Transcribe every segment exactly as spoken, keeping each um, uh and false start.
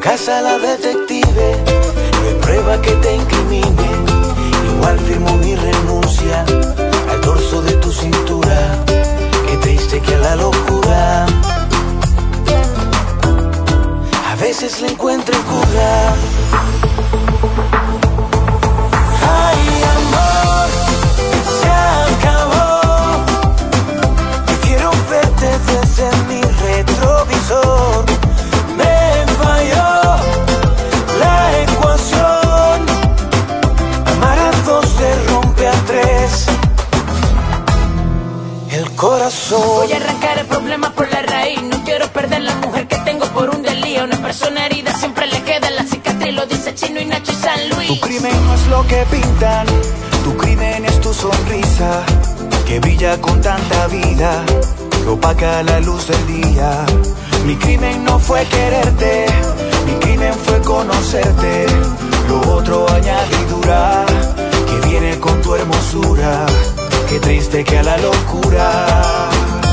casa la detective, no hay prueba que te incrimine. Igual firmo mi renuncia al dorso de tu cintura. Qué triste que a la locura a veces le encuentro cura. Ay, amor, se acabó. Prefiero verte desde mi retrovisor. Me falló la ecuación. Amar a dos se rompe a tres. El corazón. Voy a arrancar el problema por la raíz. No quiero perder la mujer que tengo por un delío. Una persona herida siempre le queda la cicatriz. Lo dice Chino y Nacho y San Luis. Tu crimen no es lo que pintan. Tu crimen es tu sonrisa, que brilla con tanta vida, que opaca la luz del día. Mi crimen no fue quererte, mi crimen fue conocerte. Lo otro añadidura, que viene con tu hermosura. Qué triste que a la locura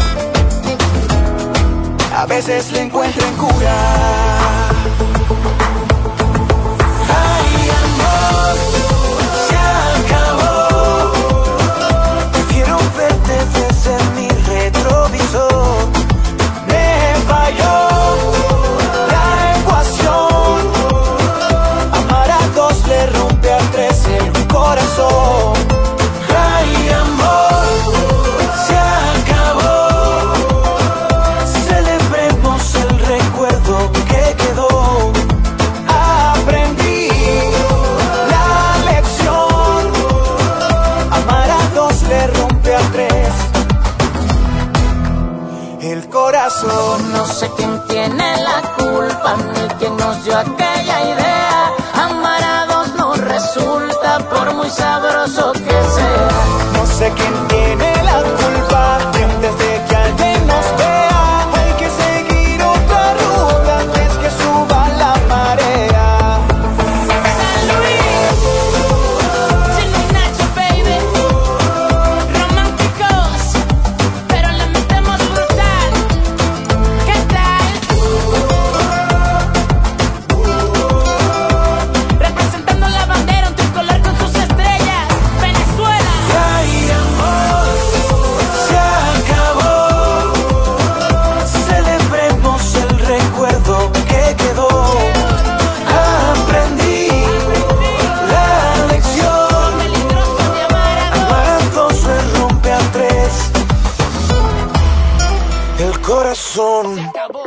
a veces le encuentren cura. Ay, amor, se acabó. Prefiero verte desde mi retrovisor. Me falló la ecuación. Amar a dos le rompe a tres el corazón. Ay, amor, se acabó. Celebremos el recuerdo que quedó. Aprendí la lección. Amar a dos le rompe a tres el corazón. No sé quién tiene la culpa ni quién nos dio aquella idea. Amar a dos no resulta por muy sabroso que sea. No sé quién tiene la culpa antes de que alguien nos vea. Hay que seguir otra ruta antes que suba la marea. San Luis, Chino y Nacho, baby. Románticos, pero le metemos brutal. ¿Qué tal? Representando la bandera, un tricolor con sus estrellas. Venezuela. Ay, amor, se acabó. Celebremos el recuerdo que quedó. Aprendí la lección. Peligroso de amar a dos. Amar a dos se rompe a tres el corazón. Acabó.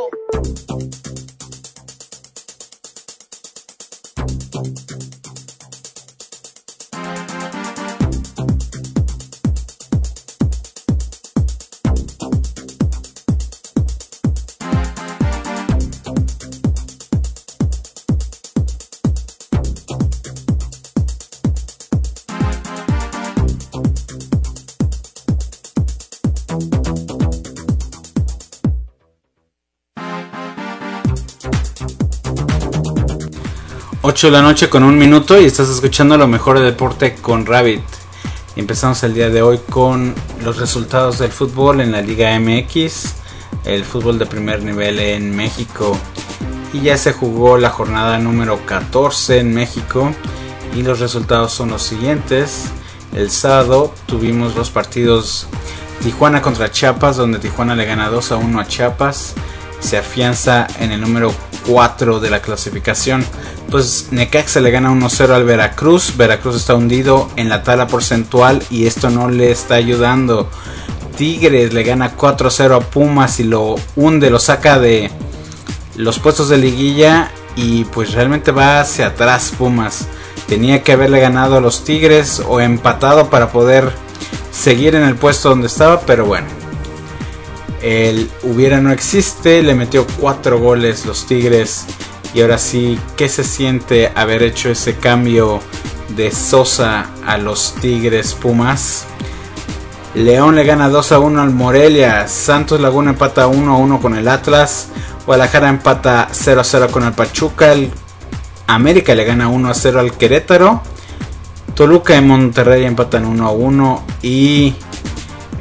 ocho de la noche con un minuto y estás escuchando lo mejor de deporte con Rabbit. Empezamos el día de hoy con los resultados del fútbol en la Liga M X, el fútbol de primer nivel en México. Y ya se jugó la jornada número catorce en México y los resultados son los siguientes. El sábado tuvimos los partidos Tijuana contra Chiapas, donde Tijuana le gana dos a uno a Chiapas. Se afianza en el número cuatro de la clasificación. Pues Necaxa le gana uno cero al Veracruz. Veracruz está hundido en la tabla porcentual y esto no le está ayudando. Tigres le gana cuatro cero a Pumas y lo hunde, lo saca de los puestos de liguilla y pues realmente va hacia atrás Pumas. Tenía que haberle ganado a los Tigres o empatado para poder seguir en el puesto donde estaba, pero bueno. El hubiera no existe, le metió cuatro goles los Tigres. Y ahora sí, ¿qué se siente haber hecho ese cambio de Sosa a los Tigres Pumas? León le gana dos a uno al Morelia. Santos Laguna empata uno a uno con el Atlas. Guadalajara empata cero a cero con el Pachuca. El América le gana uno a cero al Querétaro. Toluca y Monterrey empatan uno a uno. Y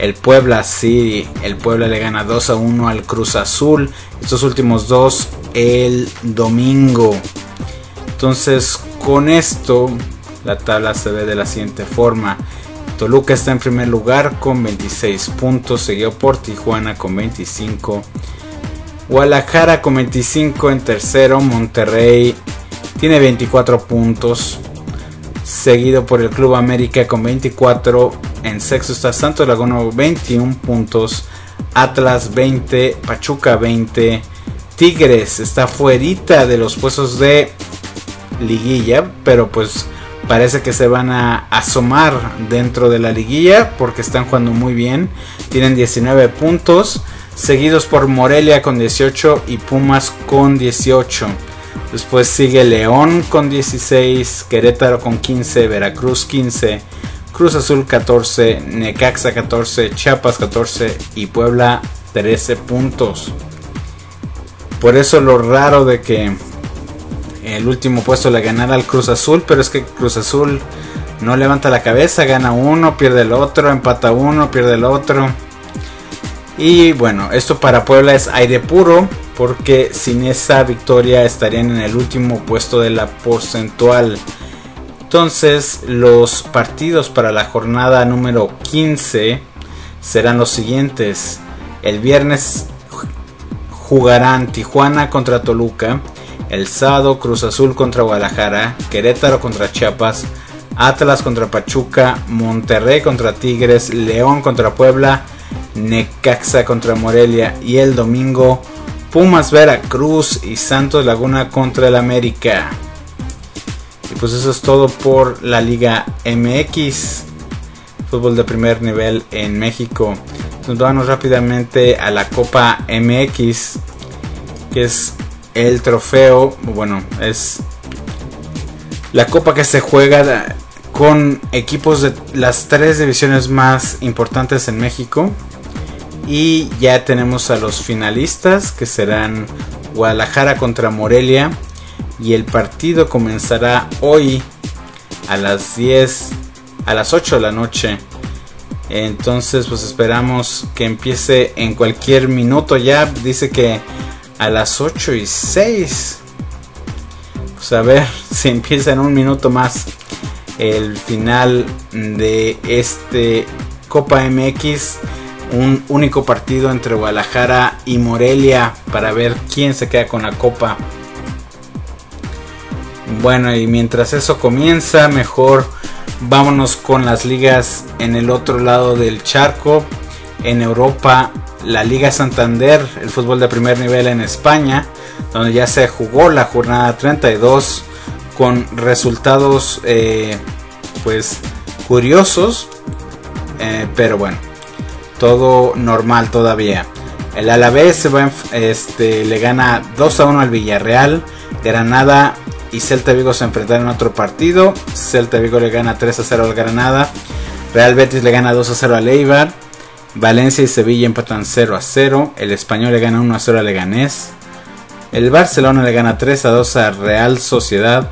El Puebla sí, el Puebla le gana dos a uno al Cruz Azul. Estos últimos dos el domingo. Entonces con esto la tabla se ve de la siguiente forma. Toluca está en primer lugar con veintiséis puntos, seguido por Tijuana con veinticinco. Guadalajara con veinticinco en tercero. Monterrey tiene veinticuatro puntos, seguido por el Club América con veinticuatro. En sexto está Santos Laguna veintiún puntos, Atlas veinte, Pachuca veinte. Tigres está fuerita de los puestos de liguilla, pero pues parece que se van a asomar dentro de la liguilla porque están jugando muy bien. Tienen diecinueve puntos, seguidos por Morelia con dieciocho y Pumas con dieciocho. Después sigue León con dieciséis, Querétaro con quince, Veracruz quince, Cruz Azul catorce, Necaxa catorce, Chiapas catorce y Puebla trece puntos. Por eso lo raro de que el último puesto le ganara al Cruz Azul, pero es que Cruz Azul no levanta la cabeza, gana uno, pierde el otro, empata uno, pierde el otro. Y bueno, esto para Puebla es aire puro, porque sin esa victoria estarían en el último puesto de la porcentual. Entonces los partidos para la jornada número quince serán los siguientes. El viernes jugarán Tijuana contra Toluca. El sábado Cruz Azul contra Guadalajara, Querétaro contra Chiapas, Atlas contra Pachuca, Monterrey contra Tigres, León contra Puebla, Necaxa contra Morelia y el domingo Pumas Veracruz y Santos Laguna contra el América. Y pues eso es todo por la Liga M X, fútbol de primer nivel en México. Entonces vamos rápidamente a la Copa M X, que es el trofeo, bueno, es la copa que se juega con equipos de las tres divisiones más importantes en México. Y ya tenemos a los finalistas, que serán Guadalajara contra Morelia. Y el partido comenzará hoy a las diez, a las ocho de la noche. Entonces pues esperamos que empiece en cualquier minuto ya. Dice que a las ocho y seis. Pues a ver si empieza en un minuto más el final de este Copa M X. Un único partido entre Guadalajara y Morelia para ver quién se queda con la copa. Bueno, y mientras eso comienza, mejor vámonos con las ligas en el otro lado del charco. En Europa, la Liga Santander, el fútbol de primer nivel en España, donde ya se jugó la jornada treinta y dos con resultados eh, pues curiosos, eh, pero bueno, todo normal todavía. El Alavés se va, este, le gana dos a uno al Villarreal. Granada y Celta Vigo se enfrentaron en otro partido. Celta Vigo le gana tres a cero al Granada. Real Betis le gana dos a cero al Eibar. Valencia y Sevilla empatan cero a cero. El Español le gana uno a cero al Leganés. El Barcelona le gana tres a dos a Real Sociedad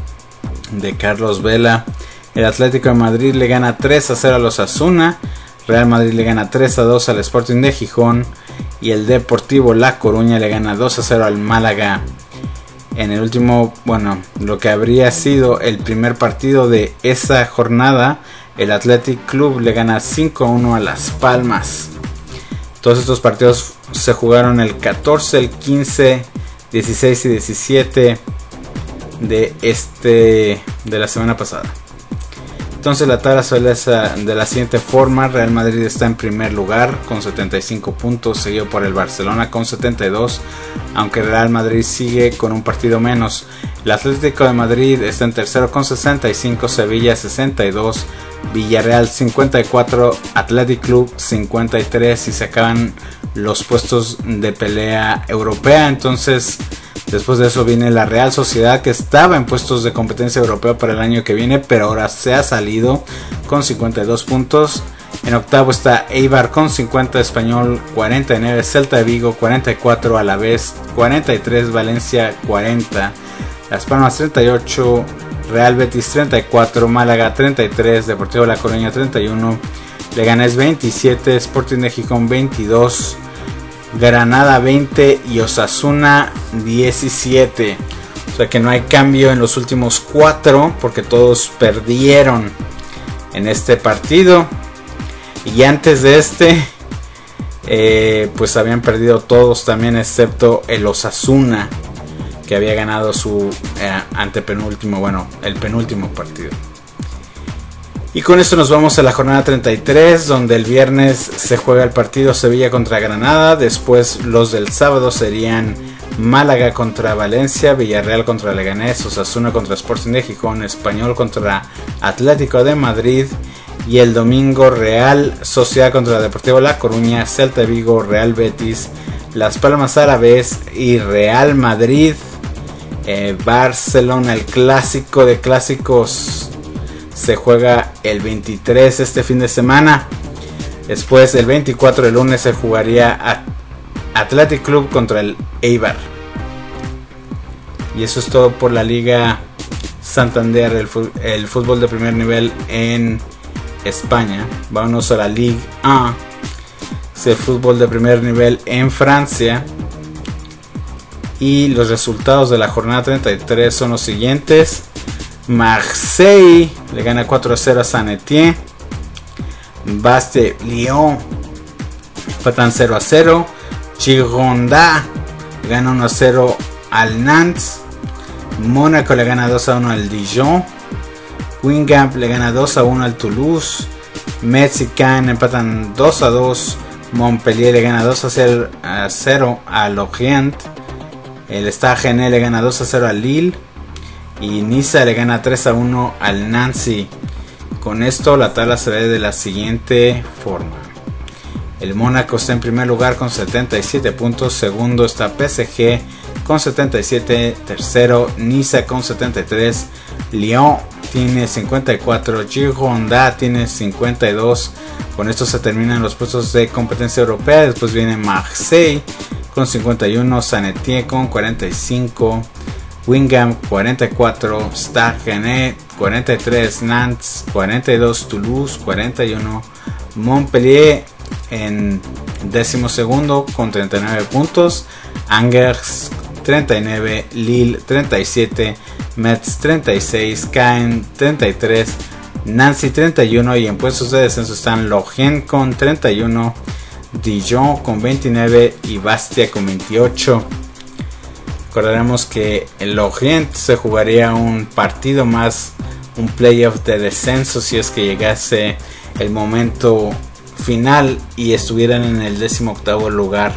de Carlos Vela. El Atlético de Madrid le gana tres a cero a los Osasuna. Real Madrid le gana tres a dos al Sporting de Gijón. Y el Deportivo La Coruña le gana dos a cero al Málaga. En el último, bueno, lo que habría sido el primer partido de esa jornada, el Athletic Club le gana cinco a uno a Las Palmas. Todos estos partidos se jugaron el catorce, el quince, dieciséis y diecisiete de este de la semana pasada. Entonces la tabla suele ser de la siguiente forma. Real Madrid está en primer lugar con setenta y cinco puntos, seguido por el Barcelona con setenta y dos, aunque Real Madrid sigue con un partido menos. El Atlético de Madrid está en tercero con sesenta y cinco, Sevilla sesenta y dos, Villarreal cincuenta y cuatro, Athletic Club cincuenta y tres y se acaban los puestos de pelea europea. Entonces después de eso viene la Real Sociedad, que estaba en puestos de competencia europea para el año que viene, pero ahora se ha salido con cincuenta y dos puntos. En octavo está Eibar con cincuenta, Español cuarenta y nueve, Celta de Vigo cuarenta y cuatro, Alavés cuarenta y tres, Valencia cuarenta, Las Palmas treinta y ocho, Real Betis treinta y cuatro, Málaga treinta y tres, Deportivo La Coruña treinta y uno, Leganés veintisiete, Sporting de Gijón veintidós, Granada veinte y Osasuna diecisiete. O sea que no hay cambio en los últimos cuatro porque todos perdieron en este partido. Y antes de este, eh, pues habían perdido todos también excepto el Osasuna, que había ganado su eh, antepenúltimo, bueno, el penúltimo partido. Y con esto nos vamos a la jornada treinta y tres, donde el viernes se juega el partido Sevilla contra Granada. Después los del sábado serían Málaga contra Valencia, Villarreal contra Leganés, Osasuna contra Sporting de Gijón, Español contra Atlético de Madrid. Y el domingo Real Sociedad contra Deportivo La Coruña, Celta de Vigo, Real Betis, Las Palmas Árabes y Real Madrid. Eh, Barcelona, el clásico de clásicos, se juega el veintitrés este fin de semana. Después el veinticuatro, el lunes, se jugaría Athletic Club contra el Eibar. Y eso es todo por la Liga Santander, el, el fútbol de primer nivel en España. Vámonos a la Ligue uno, es el fútbol de primer nivel en Francia. Y los resultados de la jornada treinta y tres son los siguientes. Marseille le gana cuatro a cero a Saint-Étienne. Baste Lyon empatan cero a cero. Girondins gana uno a cero al Nantes. Mónaco le gana dos a uno al Dijon. Guingamp le gana dos a uno al Toulouse. Metz y Caen empatan dos a dos. Montpellier le gana dos a cero a Lorient. El Stade Rennais le gana dos a cero al Lille. Y Niza le gana tres a uno al Nancy. Con esto la tabla se ve de la siguiente forma. El Mónaco está en primer lugar con setenta y siete puntos. Segundo está P S G con setenta y siete. Tercero Niza con setenta y tres. Lyon tiene cincuenta y cuatro. Girondins tiene cincuenta y dos. Con esto se terminan los puestos de competencia europea. Después viene Marseille con cincuenta y uno, Saint-Étienne con cuarenta y cinco, Guingamp cuarenta y cuatro, Stade Rennais cuarenta y tres, Nantes cuarenta y dos, Toulouse cuarenta y uno, Montpellier en décimo segundo con treinta y nueve puntos, Angers treinta y nueve, Lille treinta y siete, Metz treinta y seis, Caen treinta y tres, Nancy treinta y uno, y en puestos de descenso están Lorient con treinta y uno, Dijon con veintinueve y Bastia con veintiocho. Recordaremos que el Lorient se jugaría un partido más, un playoff de descenso, si es que llegase el momento final y estuvieran en el décimo octavo lugar.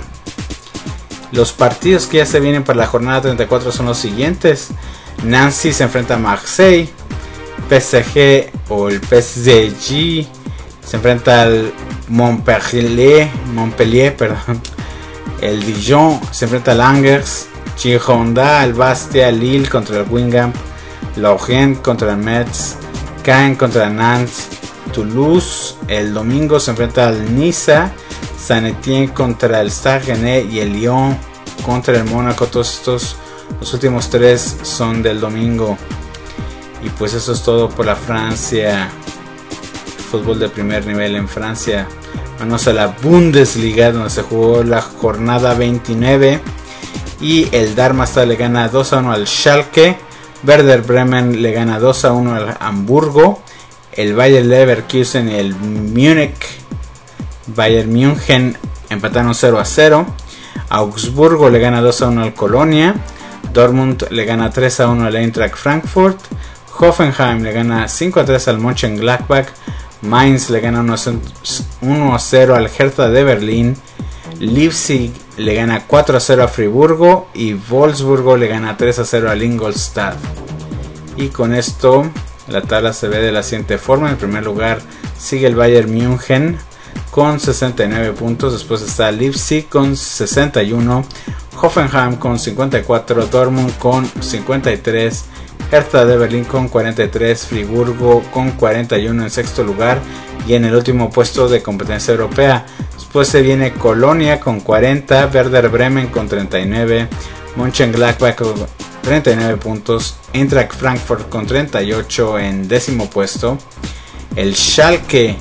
Los partidos que ya se vienen para la jornada treinta y cuatro son los siguientes. Nancy se enfrenta a Marseille. P S G o el P S G se enfrenta al Montpellier, Montpellier, perdón. El Dijon se enfrenta al Angers. Girondins, el Bastia, Lille contra el Guingamp, Lorient contra el Metz, Caen contra el Nantes, Toulouse el domingo se enfrenta al Niza, Saint-Étienne contra el Stade Rennais y el Lyon contra el Mónaco. Todos estos, los últimos tres son del domingo. Y pues eso es todo por la Francia, fútbol de primer nivel en Francia. Vamos a la Bundesliga, donde se jugó la jornada veintinueve y el Darmstadt le gana dos a uno al Schalke. Werder Bremen le gana dos a uno al Hamburgo. El Bayer Leverkusen y el Múnich Bayern München empataron cero a cero. Augsburgo le gana dos a uno al Colonia. Dortmund le gana tres a uno al Eintracht Frankfurt. Hoffenheim le gana cinco a tres al Mönchengladbach. Mainz le gana uno a cero al Hertha de Berlín. Leipzig le gana cuatro a cero a Friburgo. Y Wolfsburgo le gana tres a cero al Ingolstadt. Y con esto la tabla se ve de la siguiente forma. En primer lugar sigue el Bayern München con sesenta y nueve puntos. Después está Leipzig con sesenta y uno. Hoffenheim con cincuenta y cuatro. Dortmund con cincuenta y tres. Hertha de Berlín con cuarenta y tres, Friburgo con cuarenta y uno en sexto lugar y en el último puesto de competencia europea. Después se viene Colonia con cuarenta, Werder Bremen con treinta y nueve, Mönchengladbach con treinta y nueve puntos, Eintracht Frankfurt con treinta y ocho en décimo puesto. El Schalke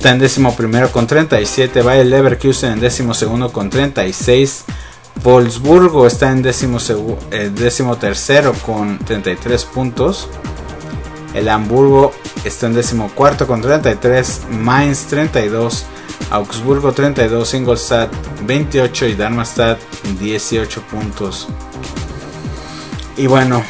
está en décimo primero con treinta y siete. Bayer Leverkusen en décimo segundo con treinta y seis. Wolfsburgo está en décimo, segu- eh, décimo tercero con treinta y tres puntos. El Hamburgo está en décimo cuarto con treinta y tres. Mainz treinta y dos. Augsburgo treinta y dos. Ingolstadt veintiocho y Darmstadt dieciocho puntos. Y bueno,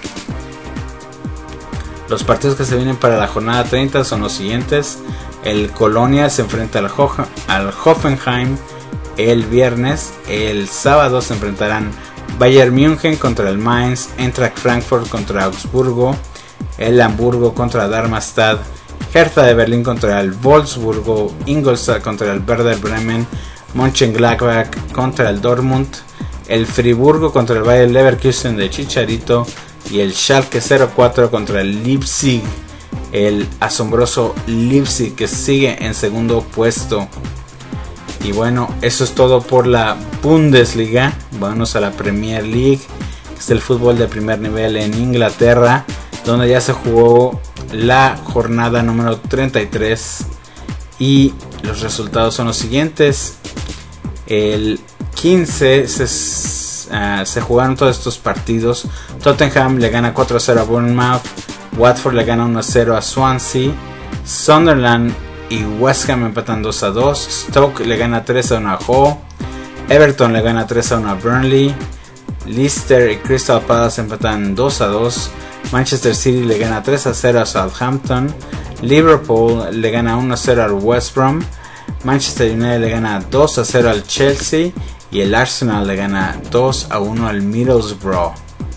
los partidos que se vienen para la jornada treinta son los siguientes. El Colonia se enfrenta al, Ho- al Hoffenheim el viernes. El sábado se enfrentarán Bayern München contra el Mainz, Eintracht Frankfurt contra Augsburgo, el Hamburgo contra Darmstadt, Hertha de Berlín contra el Wolfsburgo, Ingolstadt contra el Werder Bremen, Mönchengladbach contra el Dortmund, el Friburgo contra el Bayer Leverkusen de Chicharito y el Schalke cero cuatro contra el Leipzig, el asombroso Leipzig que sigue en segundo puesto. Y bueno, eso es todo por la Bundesliga. Vamos a la Premier League, que es el fútbol de primer nivel en Inglaterra, donde ya se jugó la jornada número treinta y tres y los resultados son los siguientes. El quince se, uh, se jugaron todos estos partidos. Tottenham le gana cuatro a cero a Bournemouth, Watford le gana uno a cero a Swansea, Sunderland y West Ham empatan dos a dos, Stoke le gana tres a uno a Hull, Everton le gana tres a uno a Burnley, Leicester y Crystal Palace empatan dos a dos, Manchester City le gana tres a cero a Southampton, Liverpool le gana uno a cero al West Brom, Manchester United le gana dos a cero al Chelsea y el Arsenal le gana dos a uno al Middlesbrough.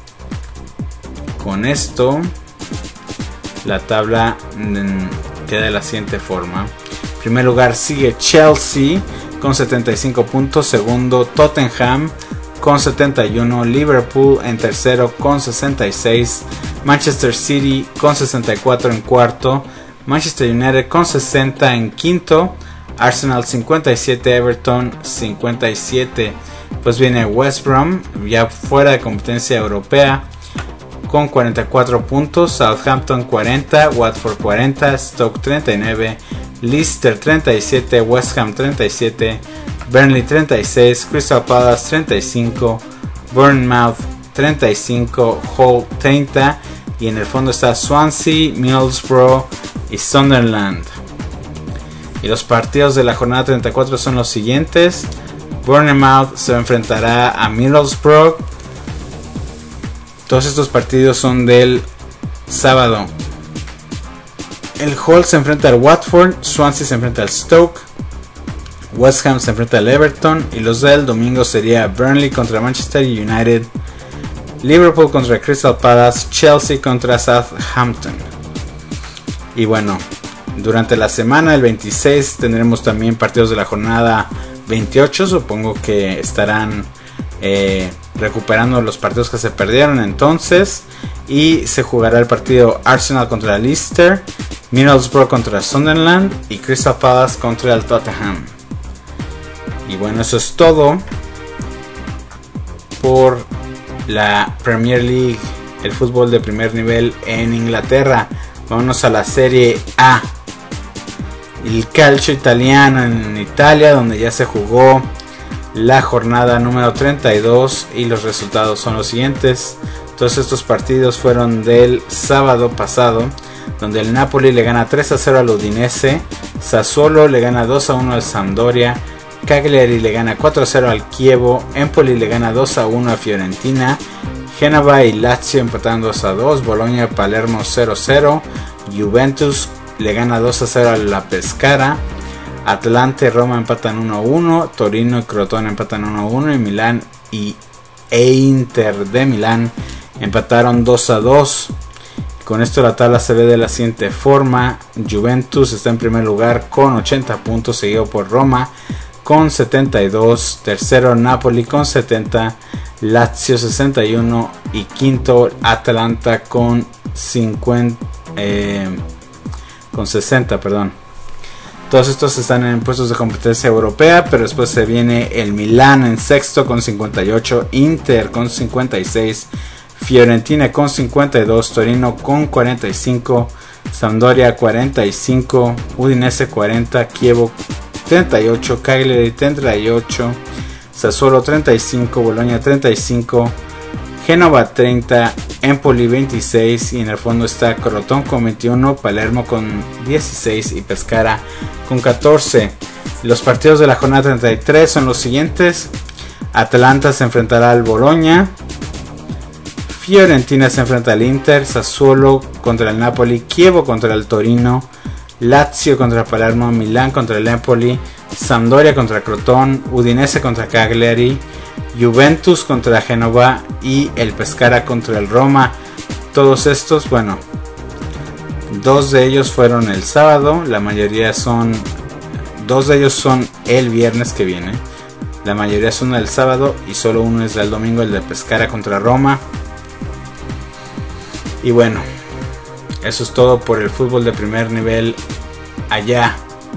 Con esto la tabla mmm, queda de la siguiente forma. En primer lugar sigue Chelsea con setenta y cinco puntos, segundo Tottenham con setenta y uno, Liverpool en tercero con sesenta y seis, Manchester City con sesenta y cuatro en cuarto, Manchester United con sesenta en quinto, Arsenal cincuenta y siete, Everton cincuenta y siete. Pues viene West Brom ya fuera de competencia europea con cuarenta y cuatro puntos, Southampton cuarenta, Watford cuarenta, Stoke treinta y nueve, Leicester treinta y siete, West Ham treinta y siete, Burnley treinta y seis, Crystal Palace treinta y cinco, Bournemouth treinta y cinco, Hull treinta y en el fondo está Swansea, Middlesbrough y Sunderland. Y los partidos de la jornada treinta y cuatro son los siguientes. Bournemouth se enfrentará a Middlesbrough. Todos estos partidos son del sábado. El Hull se enfrenta al Watford, Swansea se enfrenta al Stoke, West Ham se enfrenta al Everton y los del domingo sería Burnley contra Manchester United, Liverpool contra Crystal Palace, Chelsea contra Southampton. Y bueno, durante la semana el veintiséis tendremos también partidos de la jornada veintiocho. Supongo que estarán eh, recuperando los partidos que se perdieron entonces. Y se jugará el partido Arsenal contra Leicester, Middlesbrough contra Sunderland y Crystal Palace contra el Tottenham. Y bueno, eso es todo por la Premier League, el fútbol de primer nivel en Inglaterra. Vámonos a la Serie A, el calcio italiano en Italia, donde ya se jugó la jornada número treinta y dos y los resultados son los siguientes. Todos estos partidos fueron del sábado pasado, donde el Napoli le gana tres a cero al Udinese, Sassuolo le gana dos a uno al Sampdoria, Cagliari le gana cuatro a cero al Chievo, Empoli le gana dos a uno a Fiorentina, Génova y Lazio empatan dos a dos, Bologna y Palermo cero a cero, Juventus le gana dos a cero a la Pescara, Atlante y Roma empatan uno a uno, Torino y Crotone empatan uno a uno y Milán y e Inter de Milán empataron dos a dos. Con esto la tabla se ve de la siguiente forma: Juventus está en primer lugar con ochenta puntos, seguido por Roma con setenta y dos, tercero Napoli con setenta, Lazio sesenta y uno y quinto Atalanta con cincuenta, eh, con sesenta, perdón. Todos estos están en puestos de competencia europea, pero después se viene el Milán en sexto con cincuenta y ocho, Inter con cincuenta y seis, Fiorentina con cincuenta y dos, Torino con cuarenta y cinco, Sampdoria cuarenta y cinco, Udinese cuarenta, Chievo treinta y ocho, Cagliari treinta y ocho, Sassuolo treinta y cinco, Bologna treinta y cinco, Génova treinta, Empoli veintiséis, y en el fondo está Crotone con veintiuno, Palermo con dieciséis y Pescara con catorce. Los partidos de la jornada treinta y tres son los siguientes: Atalanta se enfrentará al Bologna, Fiorentina se enfrenta al Inter, Sassuolo contra el Napoli, Chievo contra el Torino, Lazio contra Palermo, Milán contra el Empoli, Sampdoria contra Crotone, Udinese contra Cagliari, Juventus contra Génova y el Pescara contra el Roma. Todos estos, bueno, dos de ellos fueron el sábado, la mayoría son, dos de ellos son el viernes que viene, la mayoría son el sábado y solo uno es del domingo, el de Pescara contra Roma. Y bueno, eso es todo por el fútbol de primer nivel allá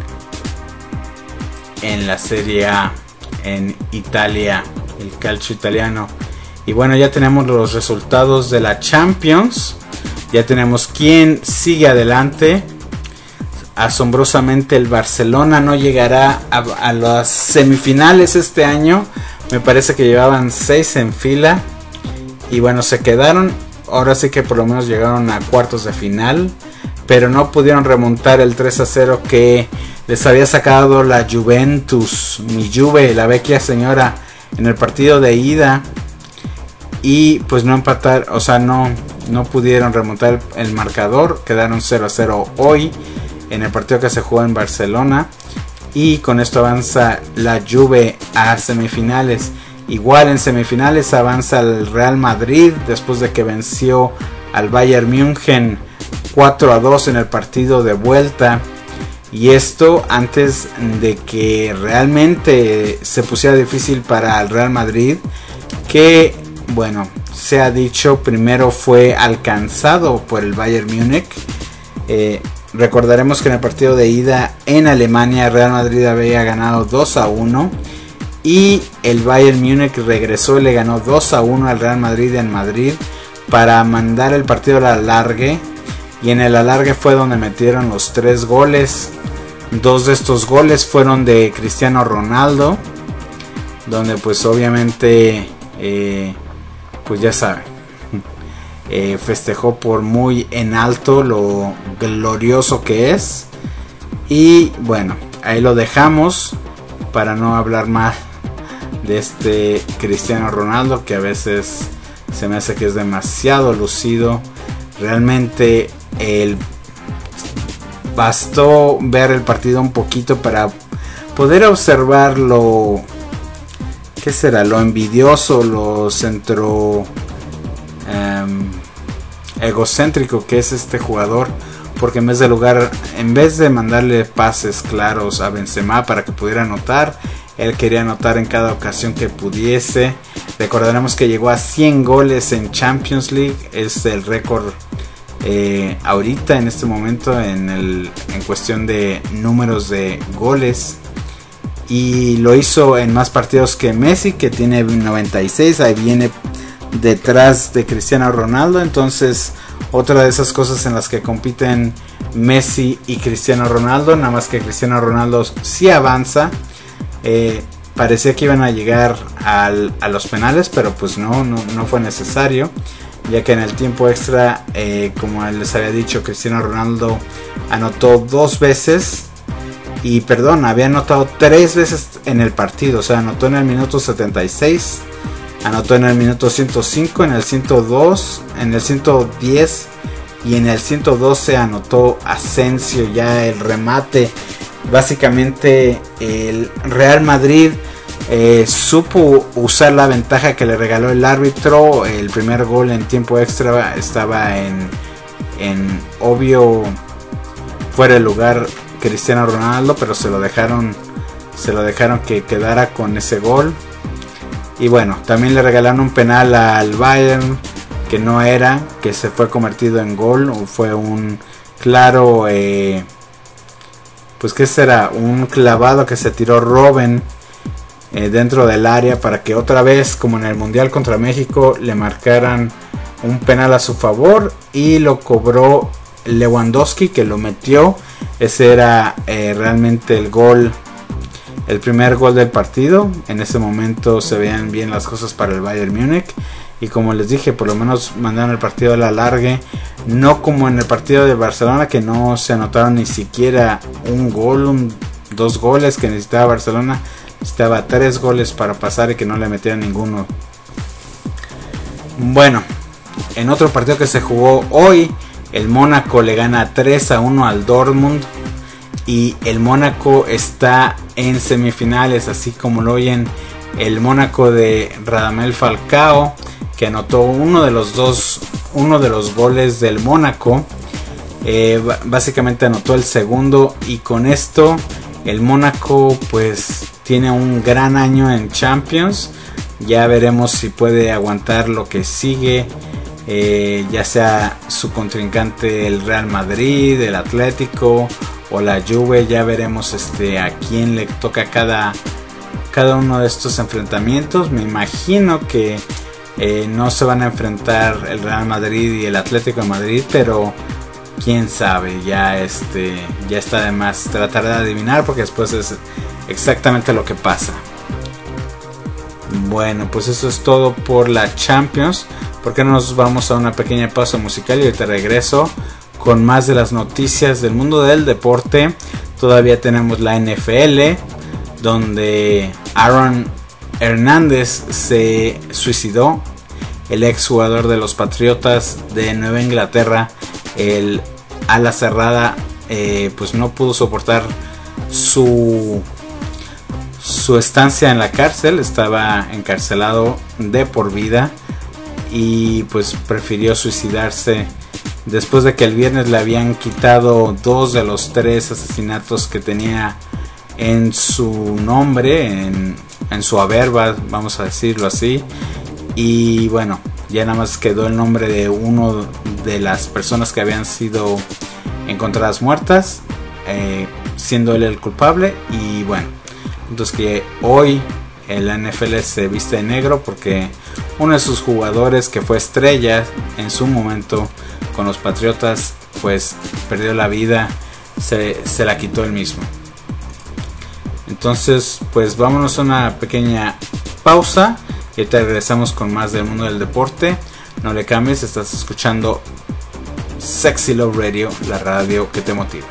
en la Serie A, en Italia, el calcio italiano. Y bueno, ya tenemos los resultados de la Champions, ya tenemos quién sigue adelante. Asombrosamente el Barcelona no llegará a, a las semifinales este año, me parece que llevaban seis en fila y bueno, se quedaron. Ahora sí que por lo menos llegaron a cuartos de final, pero no pudieron remontar el tres a cero que les había sacado la Juventus, mi Juve, la vecchia señora, en el partido de ida. Y pues no empatar, o sea, no, no pudieron remontar el marcador, quedaron cero a cero hoy en el partido que se jugó en Barcelona. Y con esto avanza la Juve a semifinales. Igual en semifinales avanza el Real Madrid después de que venció al Bayern München cuatro a dos en el partido de vuelta. Y esto antes de que realmente se pusiera difícil para el Real Madrid, que bueno, se ha dicho, primero fue alcanzado por el Bayern Múnich. Eh, recordaremos que en el partido de ida en Alemania el Real Madrid había ganado dos a uno. Y el Bayern Múnich regresó y le ganó dos a uno al Real Madrid en Madrid para mandar el partido al alargue. Y en el alargue fue donde metieron los tres goles. Dos de estos goles fueron de Cristiano Ronaldo, donde pues obviamente, eh, pues ya saben, eh, festejó por muy en alto lo glorioso que es. Y bueno, ahí lo dejamos para no hablar más de este Cristiano Ronaldo, que a veces se me hace que es demasiado lucido. Realmente el bastó ver el partido un poquito para poder observar lo, ¿qué será? Lo envidioso, lo centro um, egocéntrico que es este jugador, porque en vez de lugar, en vez de mandarle pases claros a Benzema para que pudiera anotar, él quería anotar en cada ocasión que pudiese. Recordaremos que llegó a cien goles en Champions League, es el récord eh, ahorita en este momento en, el, en cuestión de números de goles. Y lo hizo en más partidos que Messi, que tiene noventa y seis, ahí viene detrás de Cristiano Ronaldo. Entonces otra de esas cosas en las que compiten Messi y Cristiano Ronaldo, nada más que Cristiano Ronaldo sí avanza. Eh, parecía que iban a llegar al, a los penales, pero pues no, no, no fue necesario, ya que en el tiempo extra, eh, como les había dicho, Cristiano Ronaldo anotó dos veces. Y perdón, había anotado tres veces en el partido. O sea, anotó en el minuto setenta y seis, anotó en el minuto ciento cinco, en el ciento dos, en el ciento diez y en el ciento doce anotó Asensio, ya el remate. Básicamente el Real Madrid eh, supo usar la ventaja que le regaló el árbitro. El primer gol en tiempo extra estaba en, en obvio fuera de lugar Cristiano Ronaldo, pero se lo dejaron se lo dejaron que quedara con ese gol. Y bueno, también le regalaron un penal al Bayern que no era, que se fue convertido en gol. Fue un claro eh, pues qué será, un clavado que se tiró Robben eh, dentro del área para que otra vez, como en el Mundial contra México, le marcaran un penal a su favor, y lo cobró Lewandowski, que lo metió. Ese era eh, realmente el gol, el primer gol del partido. En ese momento se veían bien las cosas para el Bayern Múnich. Y como les dije, por lo menos mandaron el partido a la largue. No como en el partido de Barcelona, que no se anotaron ni siquiera un gol, un, dos goles que necesitaba Barcelona. Necesitaba tres goles para pasar y que no le metieran ninguno. Bueno, en otro partido que se jugó hoy, el Mónaco le gana tres a uno al Dortmund. Y el Mónaco está en semifinales, así como lo oyen. El Mónaco de Radamel Falcao, que anotó uno de los dos, uno de los goles del Mónaco. Eh, básicamente anotó el segundo, y con esto el Mónaco pues tiene un gran año en Champions. Ya veremos si puede aguantar lo que sigue, eh, ya sea su contrincante el Real Madrid, el Atlético o la Juve. Ya veremos este a quién le toca cada, cada uno de estos enfrentamientos. Me imagino que eh, no se van a enfrentar el Real Madrid y el Atlético de Madrid, pero quién sabe, ya este ya está de más tratar de adivinar, porque después es exactamente lo que pasa. Bueno, pues eso es todo por la Champions. ¿Por qué no nos vamos a una pequeña pausa musical y ahorita regreso con más de las noticias del mundo del deporte? Todavía tenemos la N F L, donde Aaron Hernández se suicidó, el ex jugador de los Patriotas de Nueva Inglaterra. El ala cerrada eh, pues no pudo soportar su su estancia en la cárcel, estaba encarcelado de por vida y pues prefirió suicidarse después de que el viernes le habían quitado dos de los tres asesinatos que tenía en su nombre, en, en su haber, vamos a decirlo así. Y bueno, ya nada más quedó el nombre de uno de las personas que habían sido encontradas muertas, eh, siendo él el culpable. Y bueno, entonces que hoy el N F L se viste de negro porque uno de sus jugadores, que fue estrella en su momento con los Patriotas, pues perdió la vida, se, se la quitó él mismo. Entonces pues vámonos a una pequeña pausa y te regresamos con más del mundo del deporte. No le cambies, estás escuchando Sexy Love Radio, la radio que te motiva.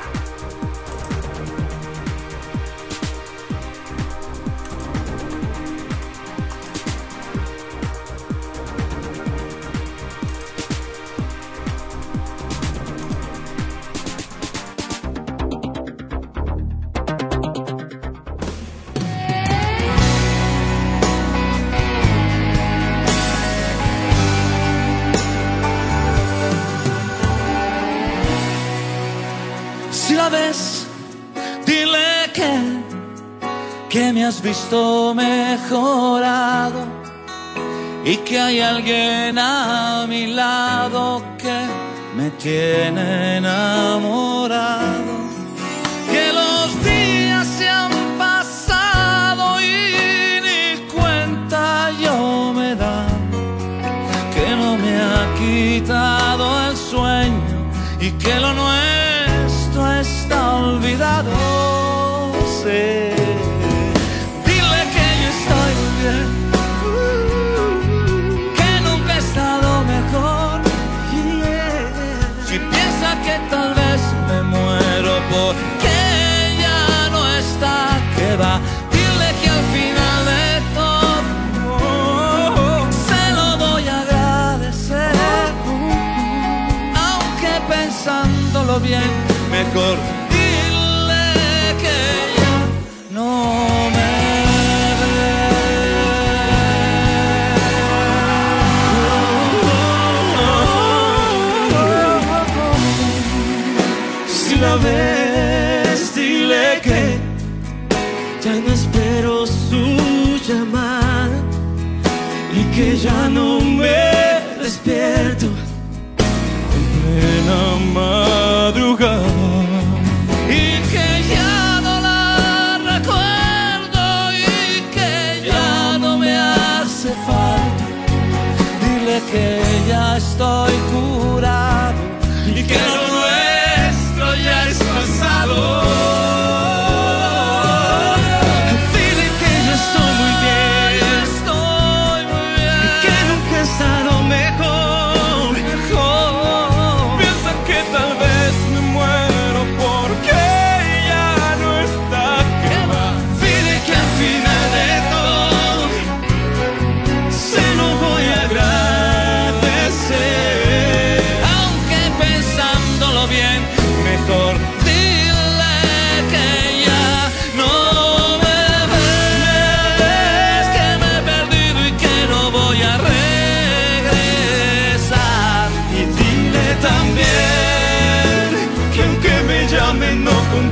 Has visto mejorado y que hay alguien a mi lado que me tiene enamorado, que los días se han pasado y ni cuenta yo me da, que no me ha quitado el sueño y que lo nuestro está olvidado. Sé que nunca he estado mejor, yeah. Si piensa que tal vez me muero porque ya no está, que va, dile que al final de todo se lo voy a agradecer, aunque pensándolo bien mejor dile que ya no me la vez, dile que ya no espero su llamada y que ya no me despierto en plena madrugada y que ya no la recuerdo y que ya no me hace falta. Dile que ya estoy curado y que lo nuevo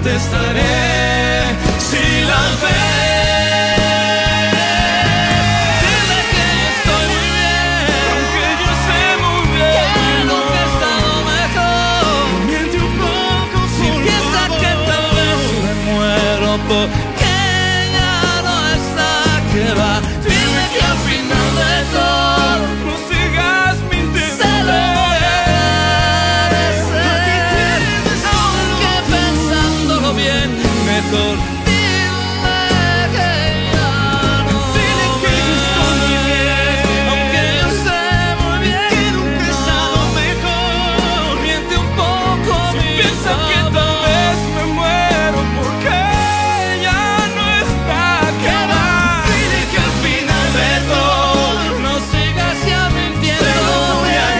contestaré si las ves. Dile que yo estoy muy bien, aunque yo sé muy bien que nunca he estado mejor. Miente un poco, si piensa que tal vez me muero porque ella no está, que va. Dile que al final de todo no sigas mintiendo. Se lo voy a agradecer, aunque pensándolo bien, mejor dile que ya no. Dile que yo estoy muy bien, aunque yo sé muy bien que nunca he estado mejor. Miente un poco, si piensa que tal vez me muero porque ella no está, que va. Dile que al final de todo no sigas ya mintiendo. Se lo voy a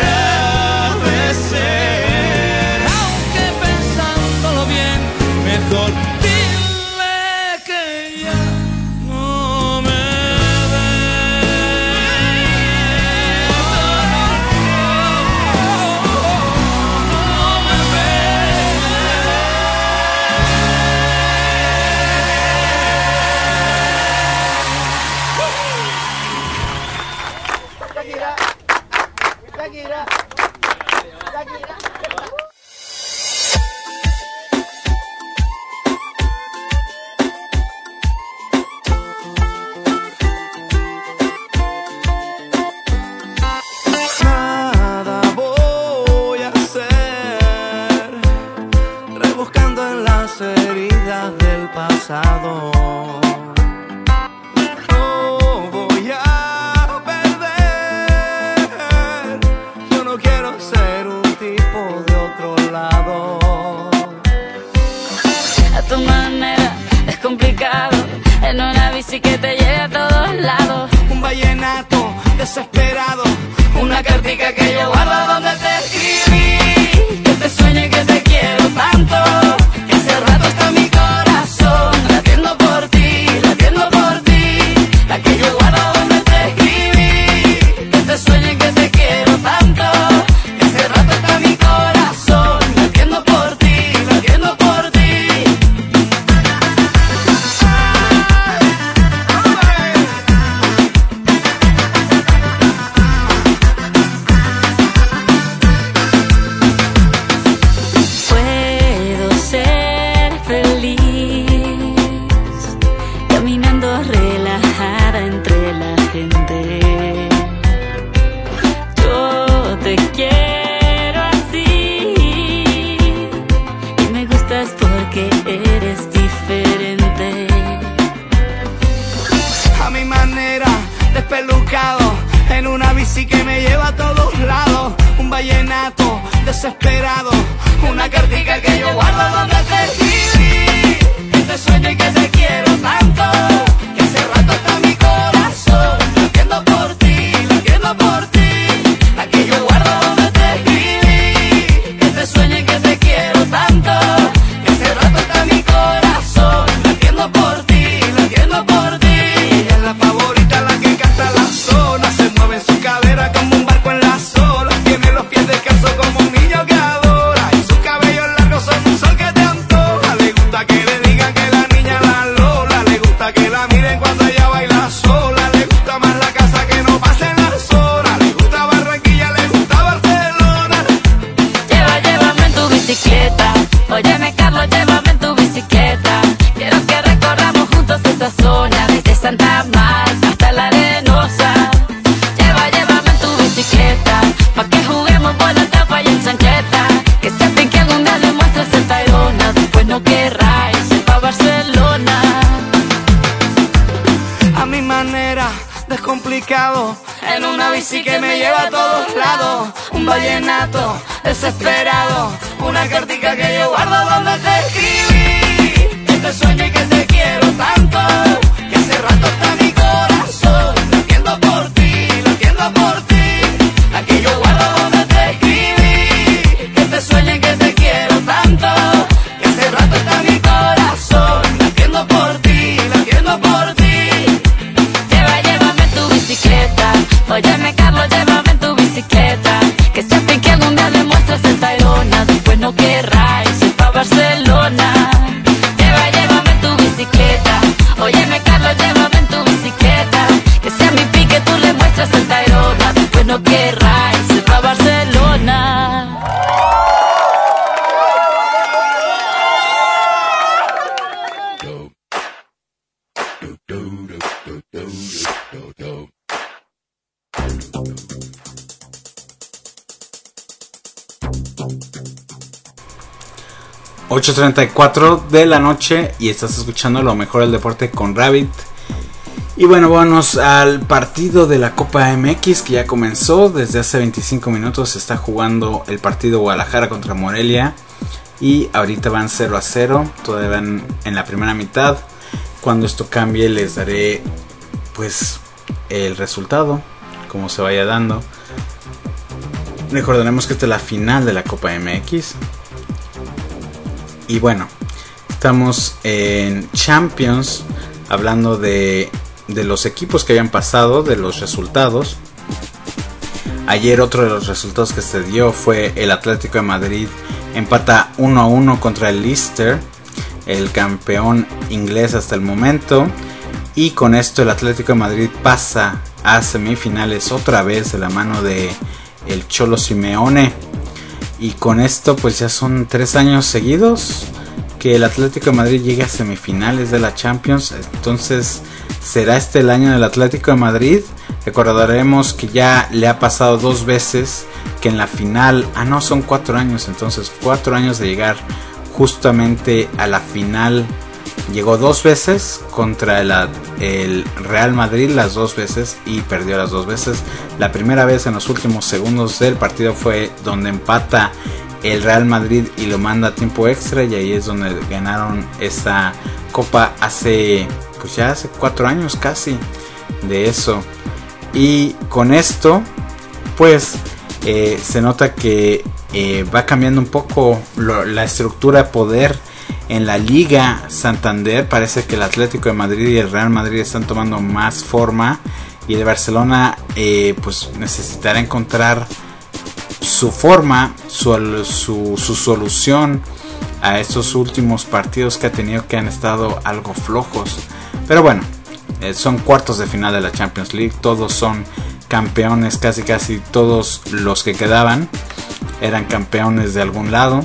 agradecer, aunque pensándolo bien, mejor dile que ya no me nada voy a hacer, rebuscando en las heridas del pasado. No voy a perder, yo no quiero ser un tipo de otro lado. A tu manera es complicado, en una bici que te lleve a todos lados. Un vallenato desesperado, una cartica que yo guardo donde te escribí. Que te sueñe que te quiero tanto, que hace rato está mi corazón latiendo por ti, latiendo por ti. La que yo guardo donde te escribí. Que te sueñe que te quiero tanto, que hace rato está mi corazón latiendo por ti, latiendo por ti. Puedo ser feliz caminando relajada entre la gente. Yo te quiero así y me gustas porque eres diferente. A mi manera, despelucado, en una bici que me lleva a todos lados. Un vallenato desesperado, una cartica que yo guardo donde te escribí. Que te sueño y que te quiero tanto, que hace rato está mi corazón latiendo por ti, latiendo por ti. La que yo guardo donde te escribí. Que te sueñe que te quiero tanto, que hace rato está mi corazón latiendo por ti, latiendo por ti. Ella es la favorita, la que canta la zona. Se mueve en su cadera como un barco en las olas. Tiene los pies descalzos como un niño que adora. Y sus cabellos largos son un sol que te antoja. Le gusta que le digan que la niña la Lola. Le gusta que la miren cuando ella baila sola. Le gusta más la casa que no pasen las horas. Le gusta Barranquilla, le gusta Barcelona. Lleva, llévame en tu bicicleta. Óyeme, Carlos, llévame en tu bicicleta. Quiero que recorramos juntos esta zona, desde Santa Marta hasta la Arenosa. Lleva, llévame en tu bicicleta, pa' que juguemos bola, tapa y en chancheta. Que se fin que algún día le muestres el Tayrona, después no querráis ir pa' Barcelona. A mi manera, descomplicado, en una bici que me lleva a todos lados. Un vallenato desesperado, una cartica que yo guardo donde te escribí. Que te sueño y que te quiero tanto, que hace rato está mi corazón latiendo por ti, latiendo por ti. La que yo guardo donde te escribí. Que te sueño y que te quiero tanto, que hace rato está mi corazón latiendo por ti, latiendo por ti. Lleva, llévame en tu bicicleta. Óyeme, Carlos, llévame en tu bicicleta. Que se fin que algún día le muestres el Tayrona, después no querráis ir pa' Barcelona. ocho treinta y cuatro de la noche y estás escuchando lo mejor del deporte con Rabbit. Y bueno, vamos al partido de la Copa M X que ya comenzó. Desde hace veinticinco minutos se está jugando el partido Guadalajara contra Morelia. Y ahorita van cero a cero, todavía van en la primera mitad. Cuando esto cambie les daré pues el resultado, como se vaya dando. Recordaremos que esta es la final de la Copa M X. Y bueno, estamos en Champions, hablando de, de los equipos que habían pasado, de los resultados. Ayer otro de los resultados que se dio fue el Atlético de Madrid empata uno a uno contra el Leicester, el campeón inglés hasta el momento. Y con esto el Atlético de Madrid pasa a semifinales otra vez de la mano de el Cholo Simeone. Y con esto pues ya son tres años seguidos que el Atlético de Madrid llega a semifinales de la Champions. Entonces, ¿será este el año del Atlético de Madrid? Recordaremos que ya le ha pasado dos veces que en la final... Ah, no, son cuatro años. Entonces, cuatro años de llegar justamente a la final. Llegó dos veces contra el, el Real Madrid, las dos veces, y perdió las dos veces. La primera vez en los últimos segundos del partido fue donde empata el Real Madrid y lo manda a tiempo extra, y ahí es donde ganaron esa copa hace, pues ya hace cuatro años casi de eso. Y con esto, pues eh, se nota que eh, va cambiando un poco lo, la estructura de poder en la Liga Santander. Parece que el Atlético de Madrid y el Real Madrid están tomando más forma, y el Barcelona eh, pues necesitará encontrar su forma, su, su, su solución a estos últimos partidos que ha tenido, que han estado algo flojos. Pero bueno, eh, son cuartos de final de la Champions League, todos son campeones, casi casi todos los que quedaban eran campeones de algún lado.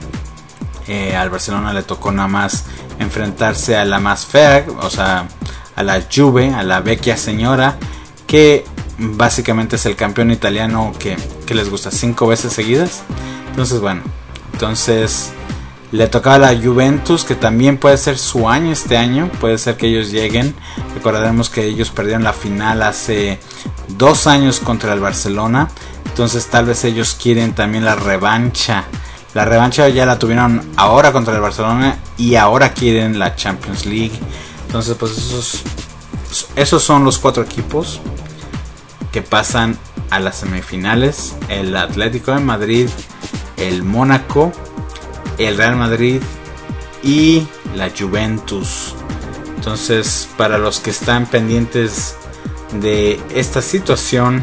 Eh, al Barcelona le tocó nada más enfrentarse a la más fea, o sea, a la Juve, a la vecchia señora, que básicamente es el campeón italiano que, que les gusta cinco veces seguidas. Entonces bueno, entonces le tocaba a la Juventus, que también puede ser su año este año, puede ser que ellos lleguen. Recordaremos que ellos perdieron la final hace dos años contra el Barcelona, entonces tal vez ellos quieren también la revancha. La revancha ya la tuvieron ahora contra el Barcelona y ahora quieren la Champions League. Entonces pues esos, esos son los cuatro equipos que pasan a las semifinales: el Atlético de Madrid, el Mónaco, el Real Madrid y la Juventus. Entonces, para los que están pendientes de esta situación,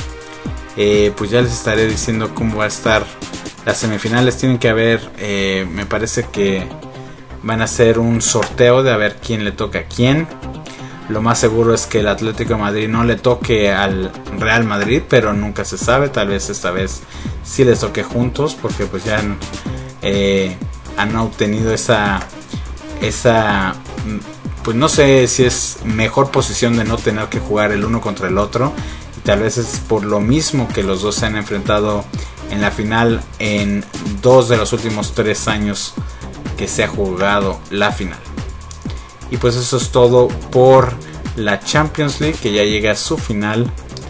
eh, pues ya les estaré diciendo cómo va a estar las semifinales. Tienen que haber, eh, me parece que van a hacer un sorteo de a ver quién le toca a quién. Lo más seguro es que el Atlético de Madrid no le toque al Real Madrid, pero nunca se sabe. Tal vez esta vez sí les toque juntos, porque pues ya han, eh, han obtenido esa, esa, pues no sé si es mejor posición de no tener que jugar el uno contra el otro. Y tal vez es por lo mismo que los dos se han enfrentado en la final en dos de los últimos tres años que se ha jugado la final. Y pues eso es todo por la Champions League, que ya llega a su final.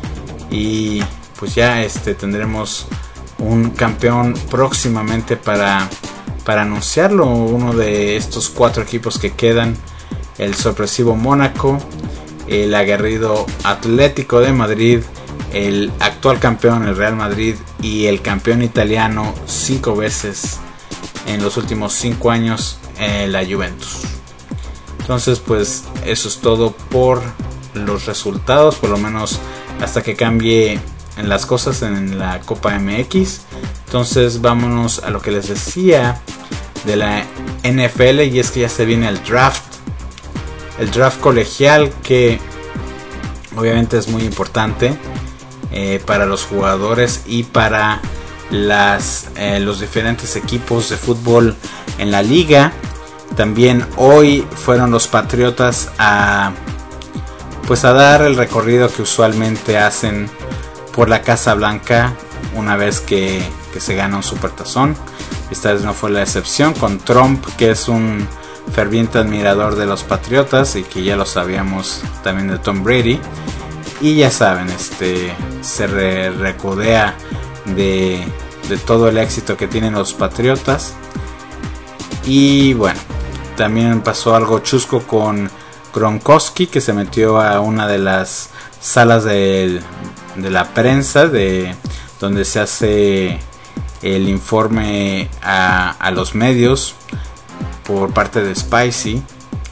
Y pues ya este tendremos un campeón próximamente para, para anunciarlo. Uno de estos cuatro equipos que quedan: el sorpresivo Mónaco, el aguerrido Atlético de Madrid, el actual campeón el Real Madrid y el campeón italiano cinco veces en los últimos cinco años, eh, la Juventus. Entonces pues eso es todo por los resultados, por lo menos hasta que cambie en las cosas en la Copa M X. Entonces vámonos a lo que les decía de la N F L, y es que ya se viene el draft, el draft colegial, que obviamente es muy importante eh, para los jugadores y para las, eh, los diferentes equipos de fútbol en la liga. También hoy fueron los Patriotas a, pues a dar el recorrido que usualmente hacen por la Casa Blanca una vez que, que se gana un supertazón. Esta vez no fue la excepción con Trump, que es un ferviente admirador de los Patriotas y que ya lo sabíamos también de Tom Brady. Y ya saben, este se re recodea de, de todo el éxito que tienen los Patriotas. Y bueno, también pasó algo chusco con Gronkowski, que se metió a una de las salas de, de la prensa de donde se hace el informe a, a los medios por parte de Spicy.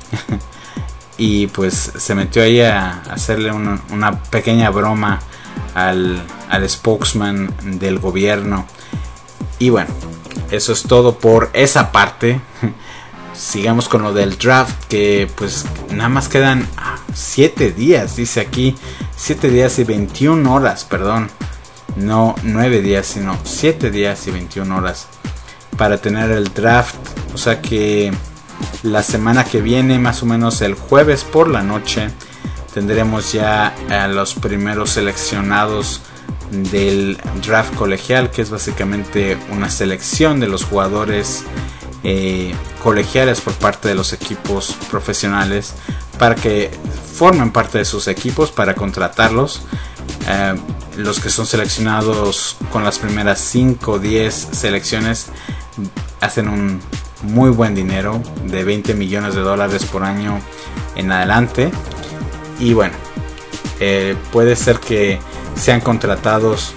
Y pues se metió ahí a hacerle una, una pequeña broma al, al spokesman del gobierno. Y bueno, eso es todo por esa parte. Sigamos con lo del draft, que pues nada más quedan siete días, dice aquí, siete días y veintiuna horas, perdón. No nueve días, sino siete días y veintiuna horas para tener el draft. O sea que la semana que viene, más o menos el jueves por la noche, tendremos ya a los primeros seleccionados del draft colegial, que es básicamente una selección de los jugadores eh, colegiales por parte de los equipos profesionales para que formen parte de sus equipos, para contratarlos. Eh, los que son seleccionados con las primeras cinco o diez selecciones hacen un muy buen dinero de veinte millones de dólares por año en adelante. Y bueno, eh, puede ser que sean contratados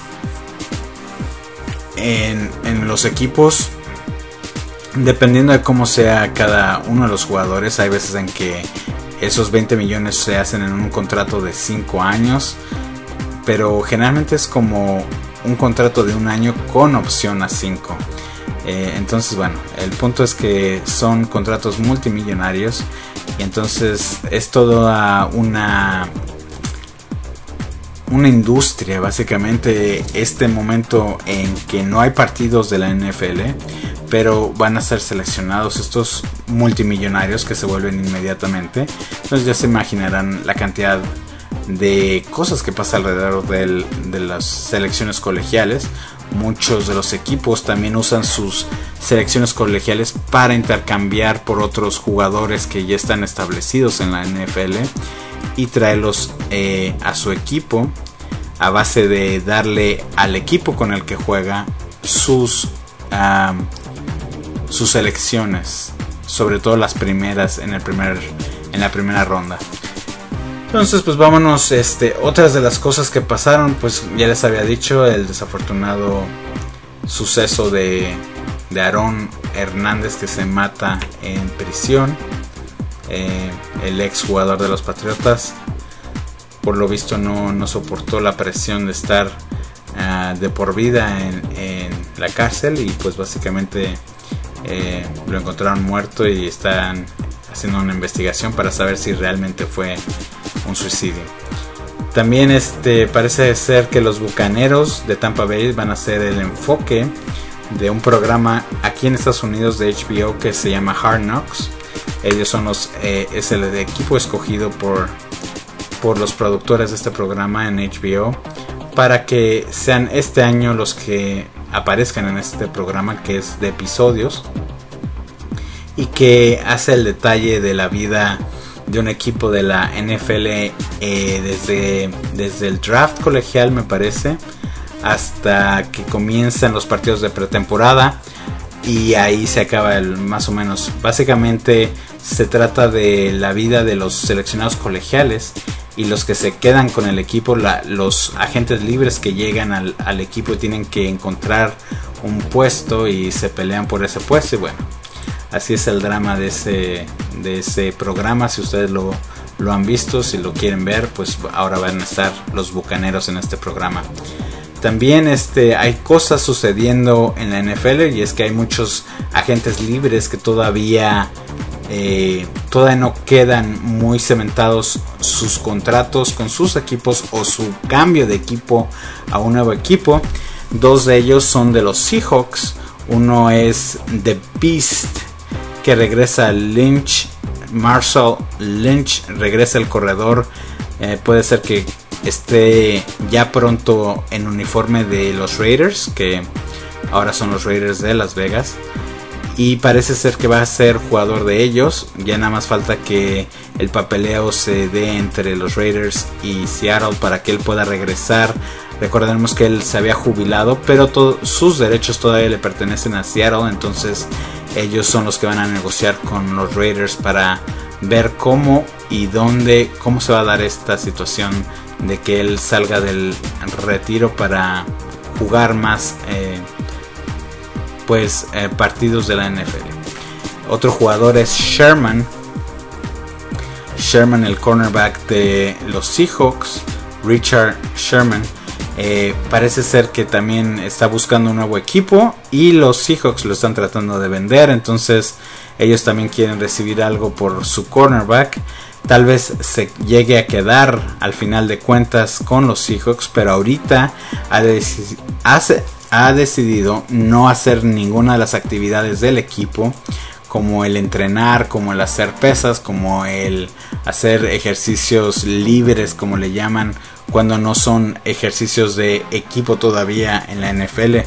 en, en los equipos dependiendo de cómo sea cada uno de los jugadores. Hay veces en que esos veinte millones se hacen en un contrato de cinco años, pero generalmente es como un contrato de un año con opción a cinco. Eh, entonces bueno, el punto es que son contratos multimillonarios y entonces es toda una una industria básicamente este momento en que no hay partidos de la N F L, pero van a ser seleccionados estos multimillonarios que se vuelven inmediatamente. Entonces ya se imaginarán la cantidad de cosas que pasa alrededor del, de las selecciones colegiales. Muchos de los equipos también usan sus selecciones colegiales para intercambiar por otros jugadores que ya están establecidos en la N F L y traerlos eh, a su equipo a base de darle al equipo con el que juega sus uh, sus selecciones, sobre todo las primeras en el primer en la primera ronda. Entonces pues vámonos, este, otras de las cosas que pasaron, pues ya les había dicho el desafortunado suceso de, de Aarón Hernández, que se mata en prisión, eh, el ex jugador de los Patriotas. Por lo visto no, no soportó la presión de estar uh, de por vida en, en la cárcel y pues básicamente eh, lo encontraron muerto y están haciendo una investigación para saber si realmente fue un suicidio. También este parece ser que los Bucaneros de Tampa Bay van a ser el enfoque de un programa aquí en Estados Unidos de H B O que se llama Hard Knocks. Ellos son los eh, es el equipo escogido por por los productores de este programa en H B O para que sean este año los que aparezcan en este programa, que es de episodios y que hace el detalle de la vida de un equipo de la N F L eh, desde, desde el draft colegial, me parece, hasta que comienzan los partidos de pretemporada y ahí se acaba el más o menos. Básicamente se trata de la vida de los seleccionados colegiales y los que se quedan con el equipo, la, los agentes libres que llegan al, al equipo tienen que encontrar un puesto y se pelean por ese puesto. Y bueno, así es el drama de ese, de ese programa. Si ustedes lo, lo han visto, si lo quieren ver, pues ahora van a estar los Bucaneros en este programa. También este, hay cosas sucediendo en la N F L y es que hay muchos agentes libres que todavía, eh, todavía no quedan muy cementados sus contratos con sus equipos o su cambio de equipo a un nuevo equipo. Dos de ellos son de los Seahawks. Uno es The Beast, que regresa Lynch, Marshall Lynch, regresa el corredor. Eh, puede ser que esté ya pronto en uniforme de los Raiders, que ahora son los Raiders de Las Vegas. Y parece ser que va a ser jugador de ellos. Ya nada más falta que el papeleo se dé entre los Raiders y Seattle para que él pueda regresar. Recordemos que él se había jubilado, pero todo, sus derechos todavía le pertenecen a Seattle. Entonces ellos son los que van a negociar con los Raiders para ver cómo y dónde, cómo se va a dar esta situación de que él salga del retiro para jugar más eh, pues eh, partidos de la N F L. Otro jugador es Sherman. Sherman, el cornerback de los Seahawks, Richard Sherman. Eh, parece ser que también está buscando un nuevo equipo y los Seahawks lo están tratando de vender. Entonces ellos también quieren recibir algo por su cornerback. Tal vez se llegue a quedar al final de cuentas con los Seahawks, pero ahorita ha, dec- hace, ha decidido no hacer ninguna de las actividades del equipo, como el entrenar, como el hacer pesas, como el hacer ejercicios libres, como le llaman, cuando no son ejercicios de equipo todavía en la N F L.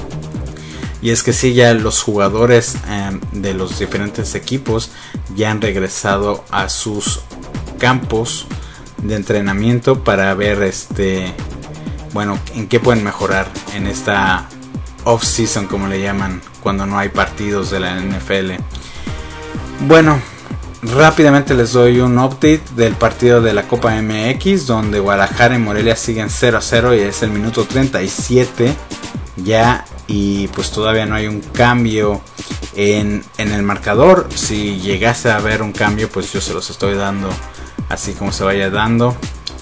Y es que sí, ya los jugadores eh, de los diferentes equipos ya han regresado a sus campos de entrenamiento para ver este bueno en qué pueden mejorar en esta off season, como le llaman, cuando no hay partidos de la N F L. Bueno, rápidamente les doy un update del partido de la Copa M X, donde Guadalajara y Morelia siguen cero a cero y es el minuto treinta y siete ya, y pues todavía no hay un cambio en, en el marcador. Si llegase a haber un cambio, pues yo se los estoy dando así como se vaya dando.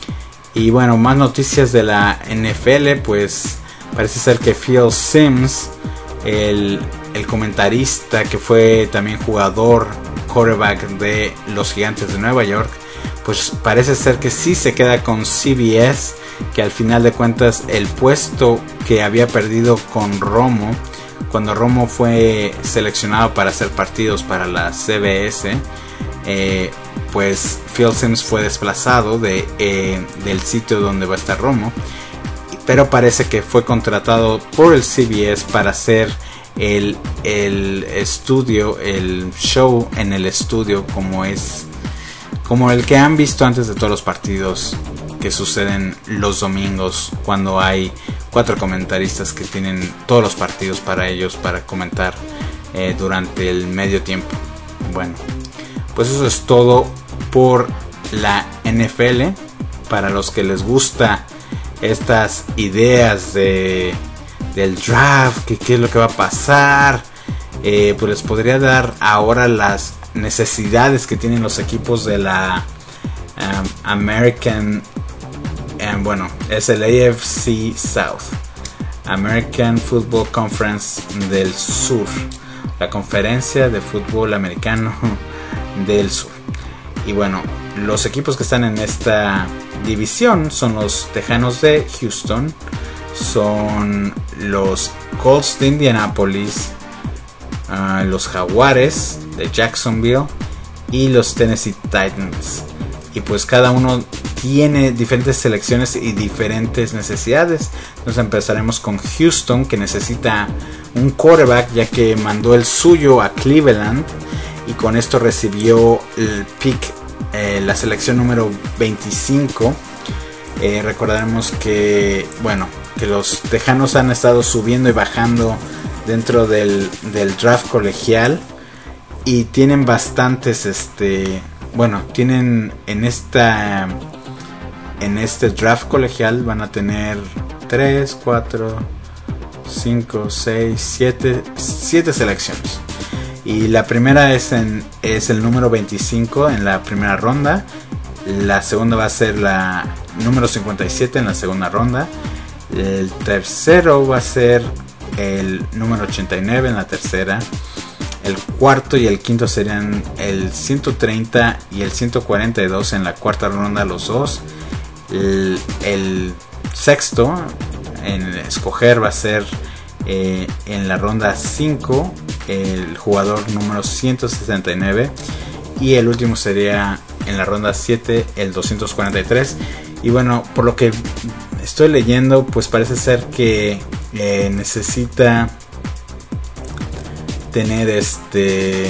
Y bueno, más noticias de la N F L, pues parece ser que Phil Simms, el, el comentarista que fue también jugador, quarterback de los Gigantes de Nueva York, pues parece ser que sí se queda con C B S, que al final de cuentas el puesto que había perdido con Romo, cuando Romo fue seleccionado para hacer partidos para la C B S, eh, pues Phil Simms fue desplazado de, eh, del sitio donde va a estar Romo, pero parece que fue contratado por el C B S para hacer el, el estudio, el show en el estudio, como es como el que han visto antes de todos los partidos que suceden los domingos, cuando hay cuatro comentaristas que tienen todos los partidos para ellos para comentar eh, durante el medio tiempo. Bueno, pues eso es todo por la N F L. Para los que les gusta estas ideas de del draft, que qué es lo que va a pasar, eh, pues les podría dar ahora las necesidades que tienen los equipos de la um, American, um, bueno, es el A F C South, American Football Conference del Sur, la conferencia de fútbol americano del sur. Y bueno, los equipos que están en esta división son los Tejanos de Houston, son los Colts de Indianapolis, uh, los Jaguares de Jacksonville y los Tennessee Titans. Y pues cada uno tiene diferentes selecciones y diferentes necesidades. Entonces empezaremos con Houston, que necesita un quarterback, ya que mandó el suyo a Cleveland y con esto recibió el pick, eh, la selección número veinticinco. Eh, recordaremos que bueno que los Tejanos han estado subiendo y bajando dentro del, del draft colegial, y tienen bastantes este bueno tienen en esta en este draft colegial van a tener tres, cuatro, cinco, seis, siete siete selecciones, y la primera es en es el número veinticinco en la primera ronda. La segunda va a ser la número cincuenta y siete en la segunda ronda. El tercero va a ser el número ochenta y nueve en la tercera. El cuarto y el quinto serían el ciento treinta y el ciento cuarenta y dos en la cuarta ronda, los dos. El, el sexto en escoger va a ser eh, en la ronda cinco el jugador número ciento sesenta y nueve, y el último sería en la ronda siete el doscientos cuarenta y tres. Y bueno, por lo que estoy leyendo, pues parece ser que eh, necesita tener este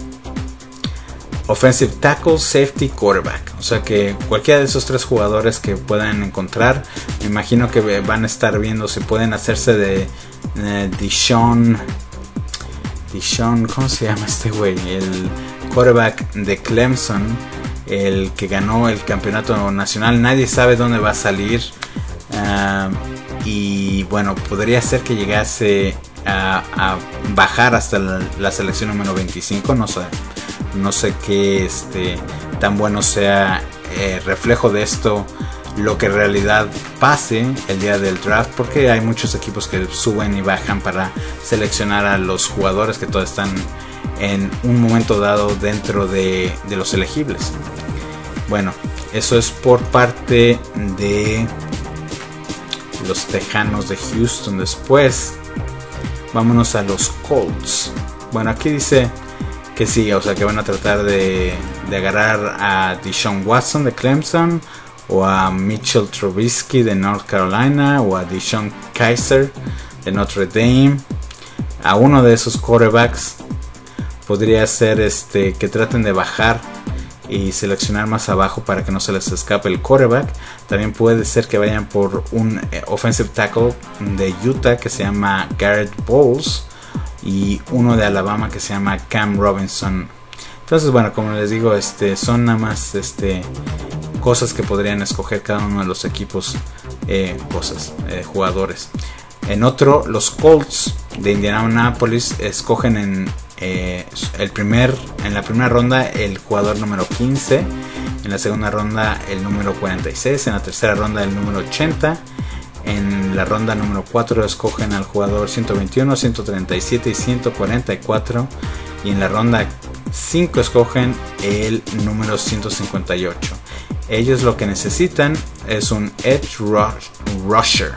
offensive tackle, safety, quarterback. O sea que cualquiera de esos tres jugadores que puedan encontrar, me imagino que van a estar viendo si pueden hacerse de eh, Deshaun, Deshaun, ¿cómo se llama este güey? El quarterback de Clemson, el que ganó el campeonato nacional. Nadie sabe dónde va a salir. Uh, y bueno, podría ser que llegase a, a bajar hasta la, la selección número veinticinco. No sé, no sé qué este, tan bueno sea eh, reflejo de esto, lo que en realidad pase el día del draft, porque hay muchos equipos que suben y bajan para seleccionar a los jugadores que todos están en un momento dado dentro de, de los elegibles. Bueno, eso es por parte de los Tejanos de Houston. Después vámonos a los Colts. Bueno, aquí dice que sí, o sea que van a tratar de, de agarrar a Deshaun Watson de Clemson, o a Mitchell Trubisky de North Carolina, o a Deshaun Kaiser de Notre Dame. A uno de esos quarterbacks podría ser este que traten de bajar y seleccionar más abajo para que no se les escape el quarterback. También puede ser que vayan por un eh, offensive tackle de Utah que se llama Garrett Bowles, y uno de Alabama que se llama Cam Robinson. Entonces, bueno, como les digo, este son nada más este cosas que podrían escoger cada uno de los equipos, eh, cosas, eh, jugadores. En otro, los Colts de Indianapolis escogen en eh, el primer en la primera ronda el jugador número quince, en la segunda ronda el número cuarenta y seis, en la tercera ronda el número ochenta, en la ronda número cuatro escogen al jugador ciento veintiuno, ciento treinta y siete y ciento cuarenta y cuatro, y en la ronda cinco escogen el número ciento cincuenta y ocho. Ellos lo que necesitan es un edge rush, rusher,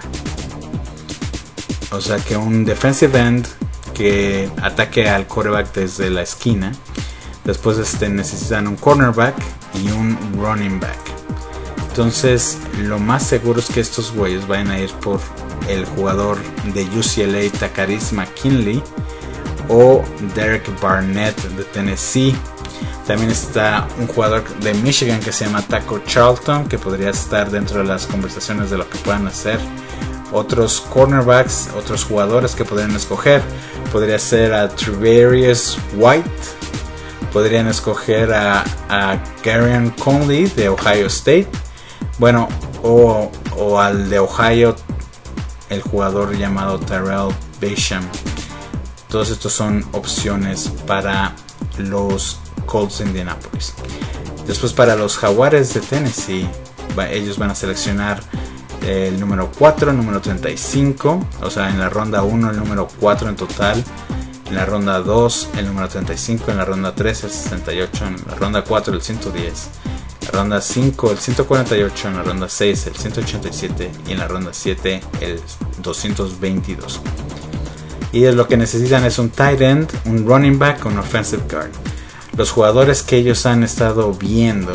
o sea que un defensive end que ataque al quarterback desde la esquina. Después este, necesitan un cornerback y un running back. Entonces lo más seguro es que estos güeyes vayan a ir por el jugador de U C L A, Takaris McKinley, o Derek Barnett de Tennessee. También está un jugador de Michigan que se llama Taco Charlton, que podría estar dentro de las conversaciones de lo que puedan hacer. Otros cornerbacks, otros jugadores que podrían escoger, podría ser a Trevarius White, podrían escoger a, a Garyon Conley de Ohio State, bueno, o, o al de Ohio, el jugador llamado Tyrell Basham. Todos estos son opciones para los Colts de Indianapolis. Después, para los Jaguares de Tennessee, va, ellos van a seleccionar el número cuatro, el número treinta y cinco, o sea, en la ronda uno el número cuatro en total, en la ronda dos el número treinta y cinco, en la ronda tres el sesenta y ocho, en la ronda cuatro el ciento diez, en la ronda cinco el ciento cuarenta y ocho, en la ronda seis el ciento ochenta y siete y en la ronda siete el doscientos veintidós. Y lo que necesitan es un tight end, un running back, un offensive guard. Los jugadores que ellos han estado viendo,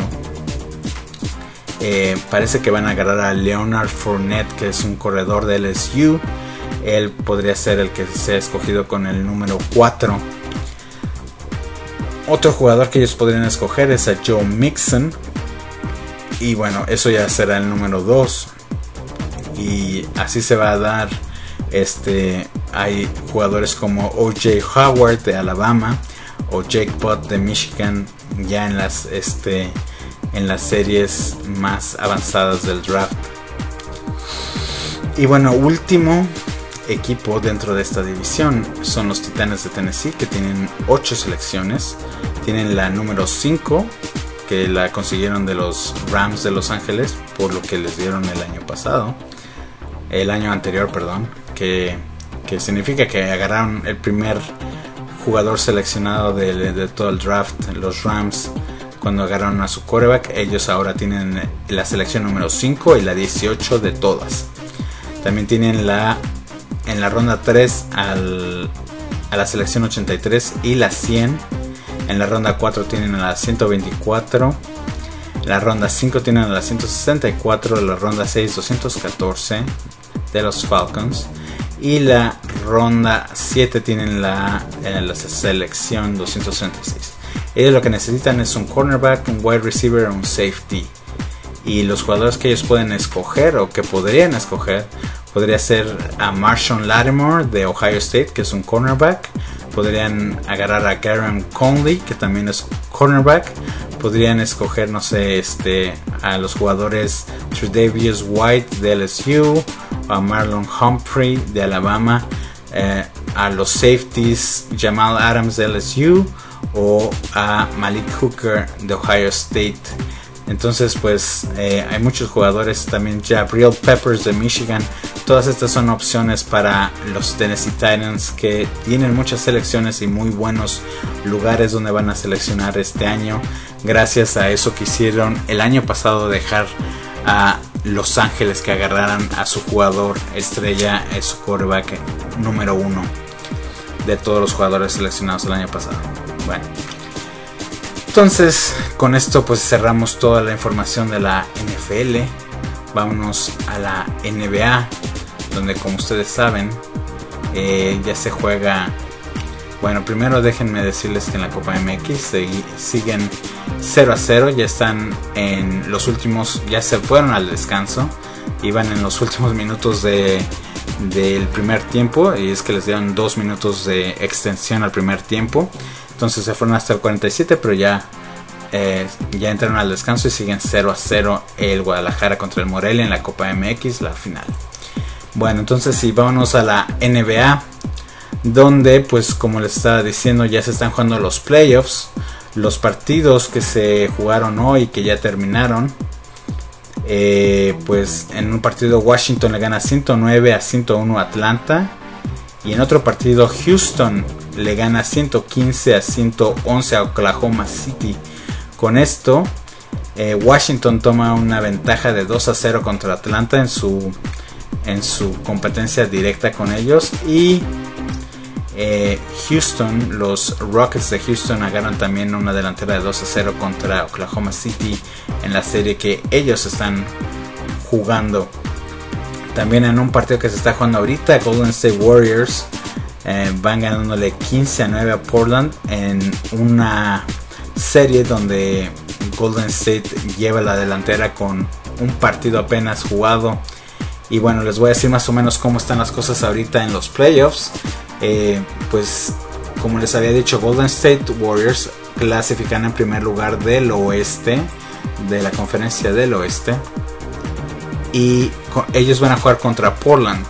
eh, parece que van a agarrar a Leonard Fournette, que es un corredor de L S U. Él podría ser el que sea escogido con el número cuatro. Otro jugador que ellos podrían escoger es a Joe Mixon, y bueno, eso ya será el número dos. Y así se va a dar. Este, hay jugadores como O J Howard de Alabama o Jake Butt de Michigan ya en las este en las series más avanzadas del draft. Y bueno, último equipo dentro de esta división son los Titanes de Tennessee, que tienen ocho selecciones. Tienen la número cinco, que la consiguieron de los Rams de Los Ángeles, por lo que les dieron el año pasado, el año anterior, perdón, que, que significa que agarraron el primer jugador seleccionado de, de todo el draft. Los Rams, cuando agarraron a su quarterback, ellos ahora tienen la selección número cinco y la dieciocho de todas. También tienen la en la ronda tres al, a la selección ochenta y tres y la cien. En la ronda cuatro tienen a la ciento veinticuatro. En la ronda cinco tienen a la ciento sesenta y cuatro. En la ronda seis doscientos catorce de los Falcons. Y la ronda siete tienen la, eh, la selección doscientos treinta y seis. Ellos lo que necesitan es un cornerback, un wide receiver o un safety. Y los jugadores que ellos pueden escoger o que podrían escoger podría ser a Marshawn Lattimore de Ohio State, que es un cornerback. Podrían agarrar a Garon Conley, que también es cornerback. Podrían escoger, no sé, este, a los jugadores Tre'Davious White de L S U, a Marlon Humphrey de Alabama, eh, a los safeties Jamal Adams de L S U o a Malik Hooker de Ohio State. Entonces pues eh, hay muchos jugadores, también Jabril Peppers de Michigan. Todas estas son opciones para los Tennessee Titans, que tienen muchas selecciones y muy buenos lugares donde van a seleccionar este año, gracias a eso que hicieron el año pasado, dejar a Los Ángeles que agarraran a su jugador estrella, a su quarterback número uno de todos los jugadores seleccionados el año pasado. Bueno, entonces con esto pues cerramos toda la información de la N F L. Vámonos a la N B A, donde, como ustedes saben, eh, ya se juega. Bueno, primero déjenme decirles que en la Copa M X se, siguen cero a cero. Ya están en los últimos, ya se fueron al descanso, iban en los últimos minutos de del primer tiempo, y es que les dieron dos minutos de extensión al primer tiempo. Entonces se fueron hasta el cuarenta y siete, pero ya eh, ya entraron al descanso y siguen cero a cero el Guadalajara contra el Morelia en la Copa M X, la final. Bueno, entonces sí, vámonos a la N B A, donde pues como les estaba diciendo, ya se están jugando los playoffs. Los partidos que se jugaron hoy, que ya terminaron, eh, pues en un partido Washington le gana ciento nueve a ciento uno a Atlanta, y en otro partido Houston le gana ciento quince a ciento once a Oklahoma City. Con esto eh, Washington toma una ventaja de dos a cero contra Atlanta en su en su competencia directa con ellos, y eh, Houston, los Rockets de Houston agarran también una delantera de dos a cero contra Oklahoma City en la serie que ellos están jugando. También en un partido que se está jugando ahorita, Golden State Warriors eh, van ganándole quince a nueve a Portland en una serie donde Golden State lleva la delantera con un partido apenas jugado. Y bueno, les voy a decir más o menos cómo están las cosas ahorita en los playoffs. Eh, pues como les había dicho, Golden State Warriors clasifican en primer lugar del oeste, de la conferencia del oeste, y con, ellos van a jugar contra Portland.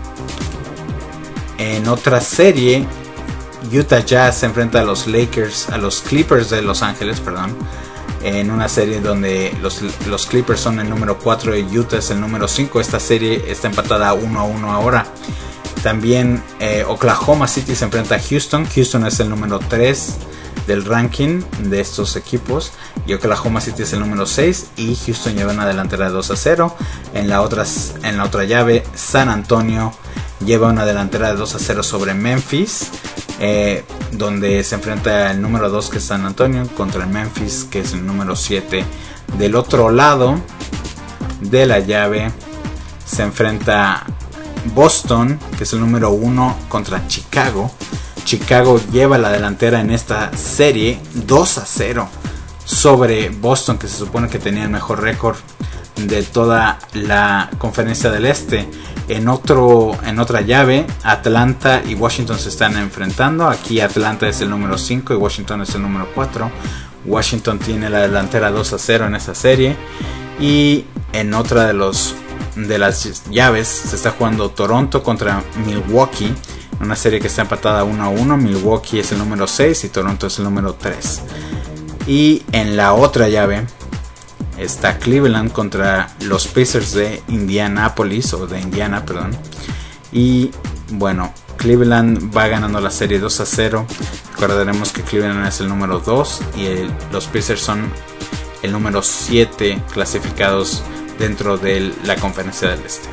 En otra serie, Utah Jazz se enfrenta a los Lakers, a los Clippers de Los Ángeles, perdón, en una serie donde los, los Clippers son el número cuatro y Utah es el número cinco. Esta serie está empatada uno a uno ahora. También eh, Oklahoma City se enfrenta a Houston. Houston es el número tres del ranking de estos equipos, y Oklahoma City es el número seis, y Houston lleva una delantera de dos a cero. En la otra, en la otra llave, San Antonio lleva una delantera de dos a cero sobre Memphis, eh, donde se enfrenta el número dos, que es San Antonio, contra el Memphis, que es el número siete. Del otro lado de la llave se enfrenta Boston, que es el número uno, contra Chicago. Chicago lleva la delantera en esta serie dos a cero sobre Boston, que se supone que tenía el mejor récord de toda la conferencia del este. En otro, en otra llave, Atlanta y Washington se están enfrentando. Aquí Atlanta es el número cinco y Washington es el número cuatro. Washington tiene la delantera dos a cero en esa serie. Y en otra de los de las llaves se está jugando Toronto contra Milwaukee, una serie que está empatada uno a uno. Milwaukee es el número seis y Toronto es el número tres. Y en la otra llave está Cleveland contra los Pacers de Indianapolis, o de Indiana, perdón. Y bueno, Cleveland va ganando la serie dos a cero. Recordaremos que Cleveland es el número dos y el, los Pacers son el número siete clasificados dentro de la conferencia del este.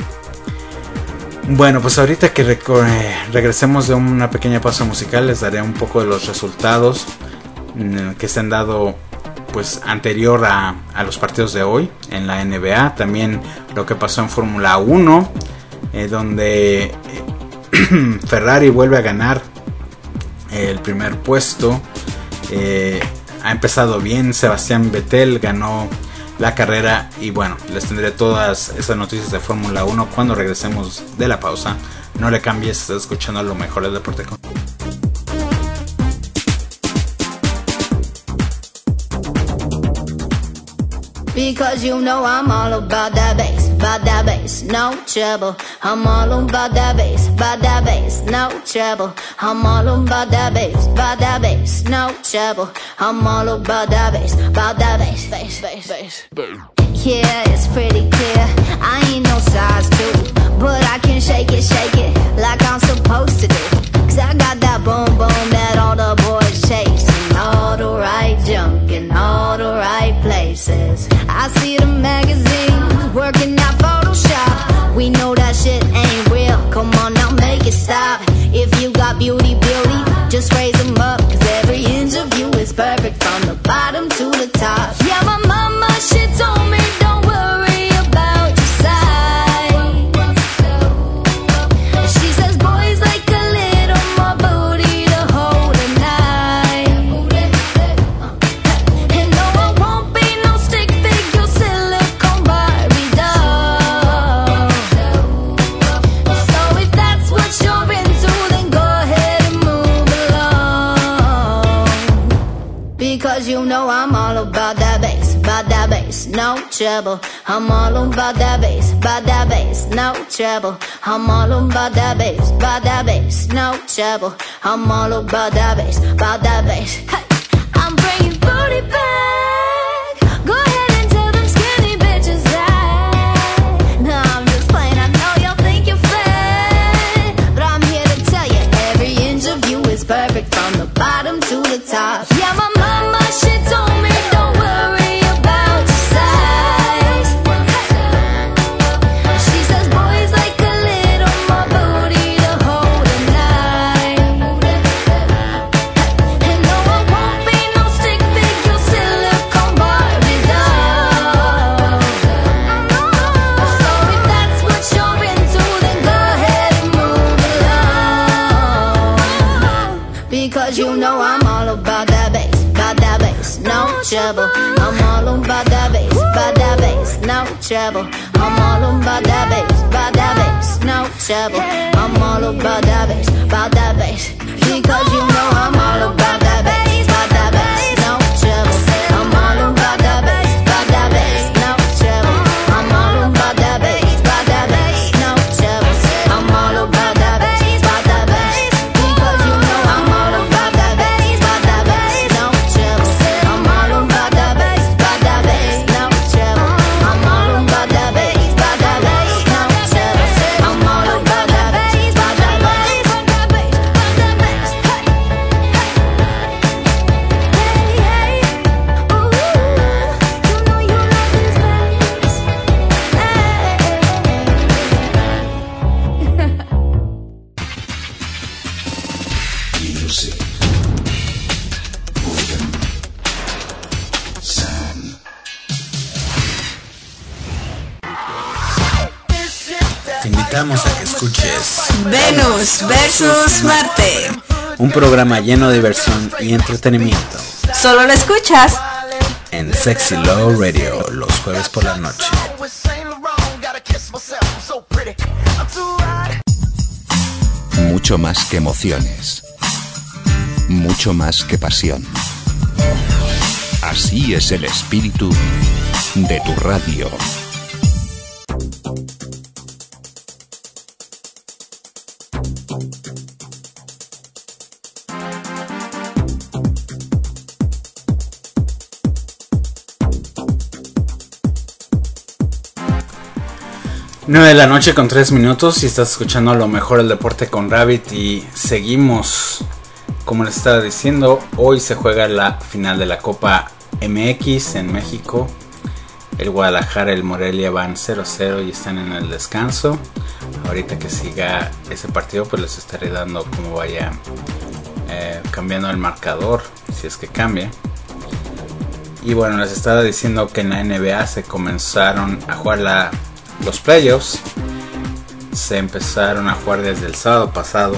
Bueno, pues ahorita que regresemos de una pequeña pausa musical, les daré un poco de los resultados que se han dado pues anterior a, a los partidos de hoy en la N B A. También lo que pasó en Fórmula uno, eh, donde eh, Ferrari vuelve a ganar el primer puesto. Eh, ha empezado bien. Sebastián Vettel ganó la carrera. Y bueno, les tendré todas esas noticias de Fórmula uno cuando regresemos de la pausa. No le cambies, estás escuchando lo mejor del deporte. Because you know I'm all about that bass, about that bass, no trouble. I'm all about that bass, about that bass, no trouble. I'm all about that bass, about that bass, no trouble. I'm all about that bass, about that bass, bass, bass, bass. Yeah, it's pretty clear, I ain't no size two, but I can shake it, shake it, like I'm supposed to do. Cause I got that boom boom that all the boys chase, and all the right junk in all the right places. I see the magazines working out Photoshop. We know that shit ain't real, come on now make it stop. If you got beauty, beauty, just raise them up. Cause every inch of you is perfect from the bottom to the top. Yeah, my mama, she told me don't worry about your size. She says boys like a little more booty to hold at night. And no, I won't be no stick figure silicone Barbie doll. So if that's what you're into, then go ahead and move along. Because you know I'm all about that bass, about that bass, no trouble. I'm all about that bass, about that bass, no trouble. I'm all about that bass, about that bass, no trouble. I'm all about that bass, about that bass. Hey, I'm bringing booty back. Go ahead and tell them skinny bitches that. No, I'm just playing, I know y'all think you're fat, but I'm here to tell you every inch of you is perfect from the bottom to the top. Yeah, my mama, she told me don't worry about your size. She says boys like a little more booty to hold at night. And no, I won't be no stick figure silicone Barbie doll. So if that's what you're into, then go ahead and move along. Because you know I'm all about that bass, about that bass, no trouble. I'm all about that bass, about that bass, no trouble. I'm all about that bass, about that bass, no trouble. I'm all about that bass, about that bass. Because you know I'm all about that bass, about that bass, no trouble. I'm all about that bass, about that bass, no trouble. I'm all about that bass, about that bass, no trouble. I'm all about that bass, about that bass. Because you know I'm all about that bass, about that bass, no trouble. I'm all about that bass, about that bass, no trouble. I'm all about that bass, about that bass, no trouble. I'm all about that bass, about that bass, about that bass, about that bass. Hey, hey, ooh, you know you love this bass. Music. Golden. Sound. Te invitamos a que escuches Venus versus Marte. un programa lleno de diversión y entretenimiento Solo lo escuchas en Sexy Low Radio los jueves por la noche. Mucho más que emociones. Mucho más que pasión. Así es el espíritu de tu radio. nueve de la noche con tres minutos y estás escuchando lo mejor del deporte con Rabbit y seguimos, como les estaba diciendo, hoy se juega la final de la Copa M X en México. El Guadalajara y el Morelia van cero cero y están en el descanso. Ahorita que siga ese partido pues les estaré dando cómo vaya eh, cambiando el marcador, si es que cambia. Y bueno, les estaba diciendo que en la N B A se comenzaron a jugar la, los playoffs. se empezaron a jugar desde el sábado pasado.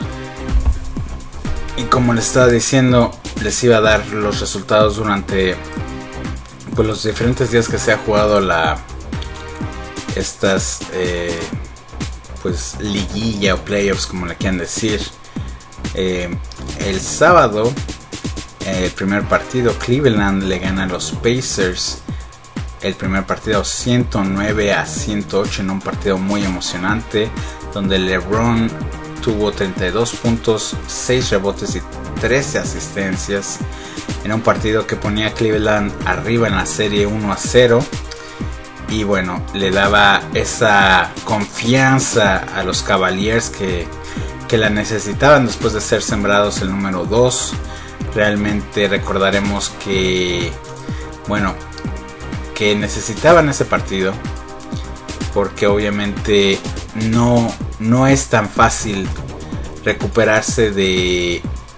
Y como les estaba diciendo, les iba a dar los resultados durante pues, los diferentes días que se ha jugado la estas eh, pues liguilla o playoffs, como le quieran decir. Eh, el sábado, el primer partido, Cleveland le gana a los Pacers. El primer partido ciento nueve a ciento ocho en un partido muy emocionante, donde LeBron tuvo treinta y dos puntos, seis rebotes y trece asistencias, en un partido que ponía a Cleveland arriba en la serie uno a cero. Y bueno, le daba esa confianza a los Cavaliers que, que la necesitaban después de ser sembrados el número dos. Realmente recordaremos que, bueno, que necesitaban ese partido, porque obviamente no, no es tan fácil recuperarse de,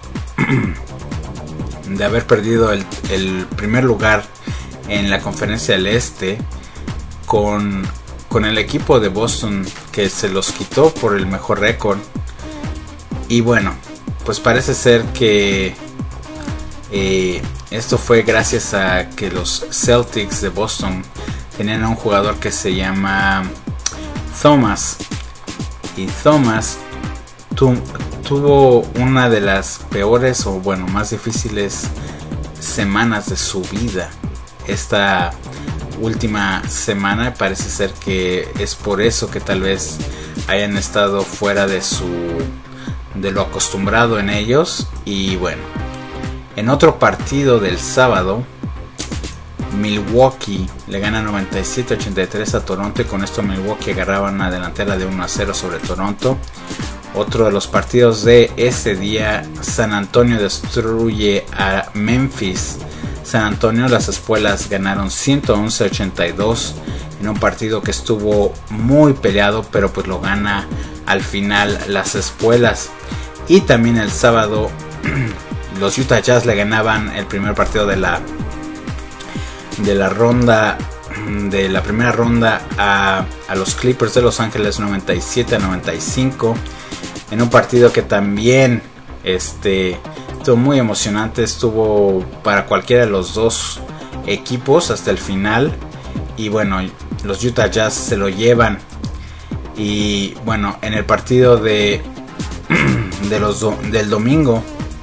de haber perdido el, el primer lugar en la conferencia del Este con, con el equipo de Boston, que se los quitó por el mejor récord. Y bueno, pues parece ser que eh, esto fue gracias a que los Celtics de Boston tenían a un jugador que se llama Thomas, y Thomas tu, tuvo una de las peores o bueno más difíciles semanas de su vida esta última semana. Parece ser que es por eso que tal vez hayan estado fuera de su de lo acostumbrado en ellos. Y bueno, en otro partido del sábado, Milwaukee le gana noventa y siete a ochenta y tres a Toronto, y con esto Milwaukee agarraba una delantera de uno a cero sobre Toronto. Otro de los partidos de ese día, San Antonio destruye a Memphis. San Antonio, las espuelas ganaron ciento once a ochenta y dos en un partido que estuvo muy peleado, pero pues lo gana al final las espuelas. Y también el sábado los Utah Jazz le ganaban el primer partido de la de la ronda de la primera ronda a, a los Clippers de Los Ángeles noventa y siete a noventa y cinco, en un partido que también este estuvo muy emocionante, estuvo para cualquiera de los dos equipos hasta el final. Y bueno, los Utah Jazz se lo llevan. Y bueno, en el partido de, de los do, del domingo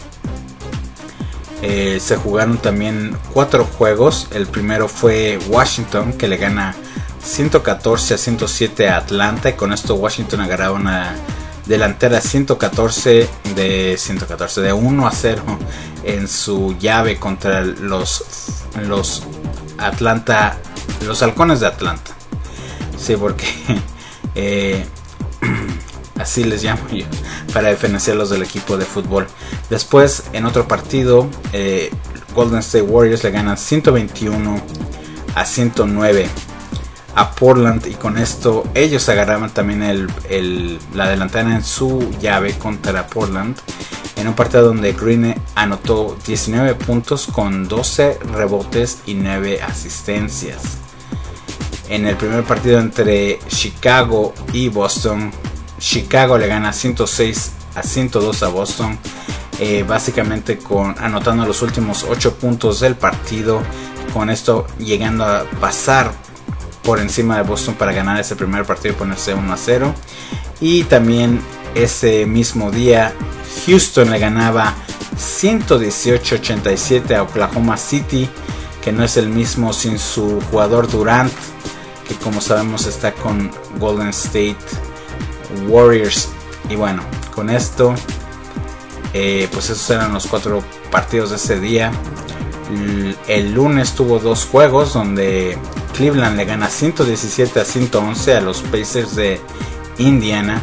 eh, se jugaron también cuatro juegos. El primero fue Washington, que le gana ciento catorce a ciento siete a Atlanta, y con esto Washington agarraba una delantera ciento catorce de ciento catorce de uno a cero en su llave contra los los Atlanta, los halcones de Atlanta. Sí, porque eh, así les llamo yo, para diferenciarlos del equipo de fútbol. Después, en otro partido, eh, Golden State Warriors le ganan ciento veintiuno a ciento nueve a Portland, y con esto ellos agarraban también el, el, la delantera en su llave contra Portland, en un partido donde Green anotó diecinueve puntos con doce rebotes y nueve asistencias. En el primer partido entre Chicago y Boston, Chicago le gana ciento seis a ciento dos a Boston, eh, básicamente con anotando los últimos ocho puntos del partido, con esto llegando a pasar por encima de Boston para ganar ese primer partido y ponerse uno a cero. Y también ese mismo día Houston le ganaba ciento dieciocho a ochenta y siete a Oklahoma City, que no es el mismo sin su jugador Durant, que como sabemos está con Golden State Warriors. Y bueno, con esto eh, pues esos eran los cuatro partidos de ese día. El, el lunes tuvo dos juegos donde Cleveland le gana ciento diecisiete a ciento once a los Pacers de Indiana.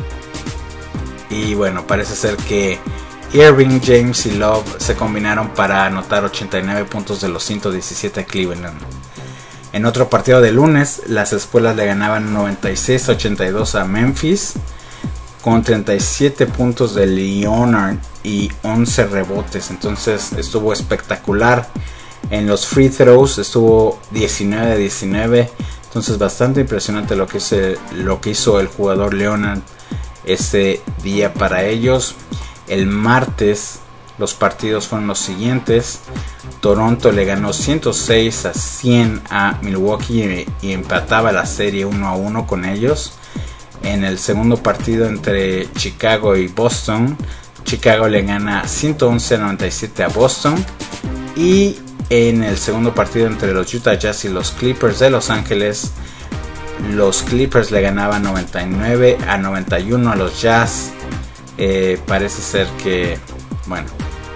Y bueno, parece ser que Irving, James y Love se combinaron para anotar ochenta y nueve puntos de los ciento diecisiete a Cleveland. En otro partido de lunes, las espuelas le ganaban noventa y seis a ochenta y dos a Memphis, con treinta y siete puntos de Leonard y once rebotes. Entonces estuvo espectacular. En los free throws estuvo diecinueve a diecinueve. Entonces bastante impresionante lo que, se, lo que hizo el jugador Leonard ese día para ellos. El martes los partidos fueron los siguientes. Toronto le ganó ciento seis a cien a Milwaukee y, y empataba la serie uno a uno con ellos. En el segundo partido entre Chicago y Boston, Chicago le gana ciento once a noventa y siete a Boston. Y en el segundo partido entre los Utah Jazz y los Clippers de Los Ángeles, los Clippers le ganaban noventa y nueve a noventa y uno a los Jazz. Eh, parece ser que, bueno,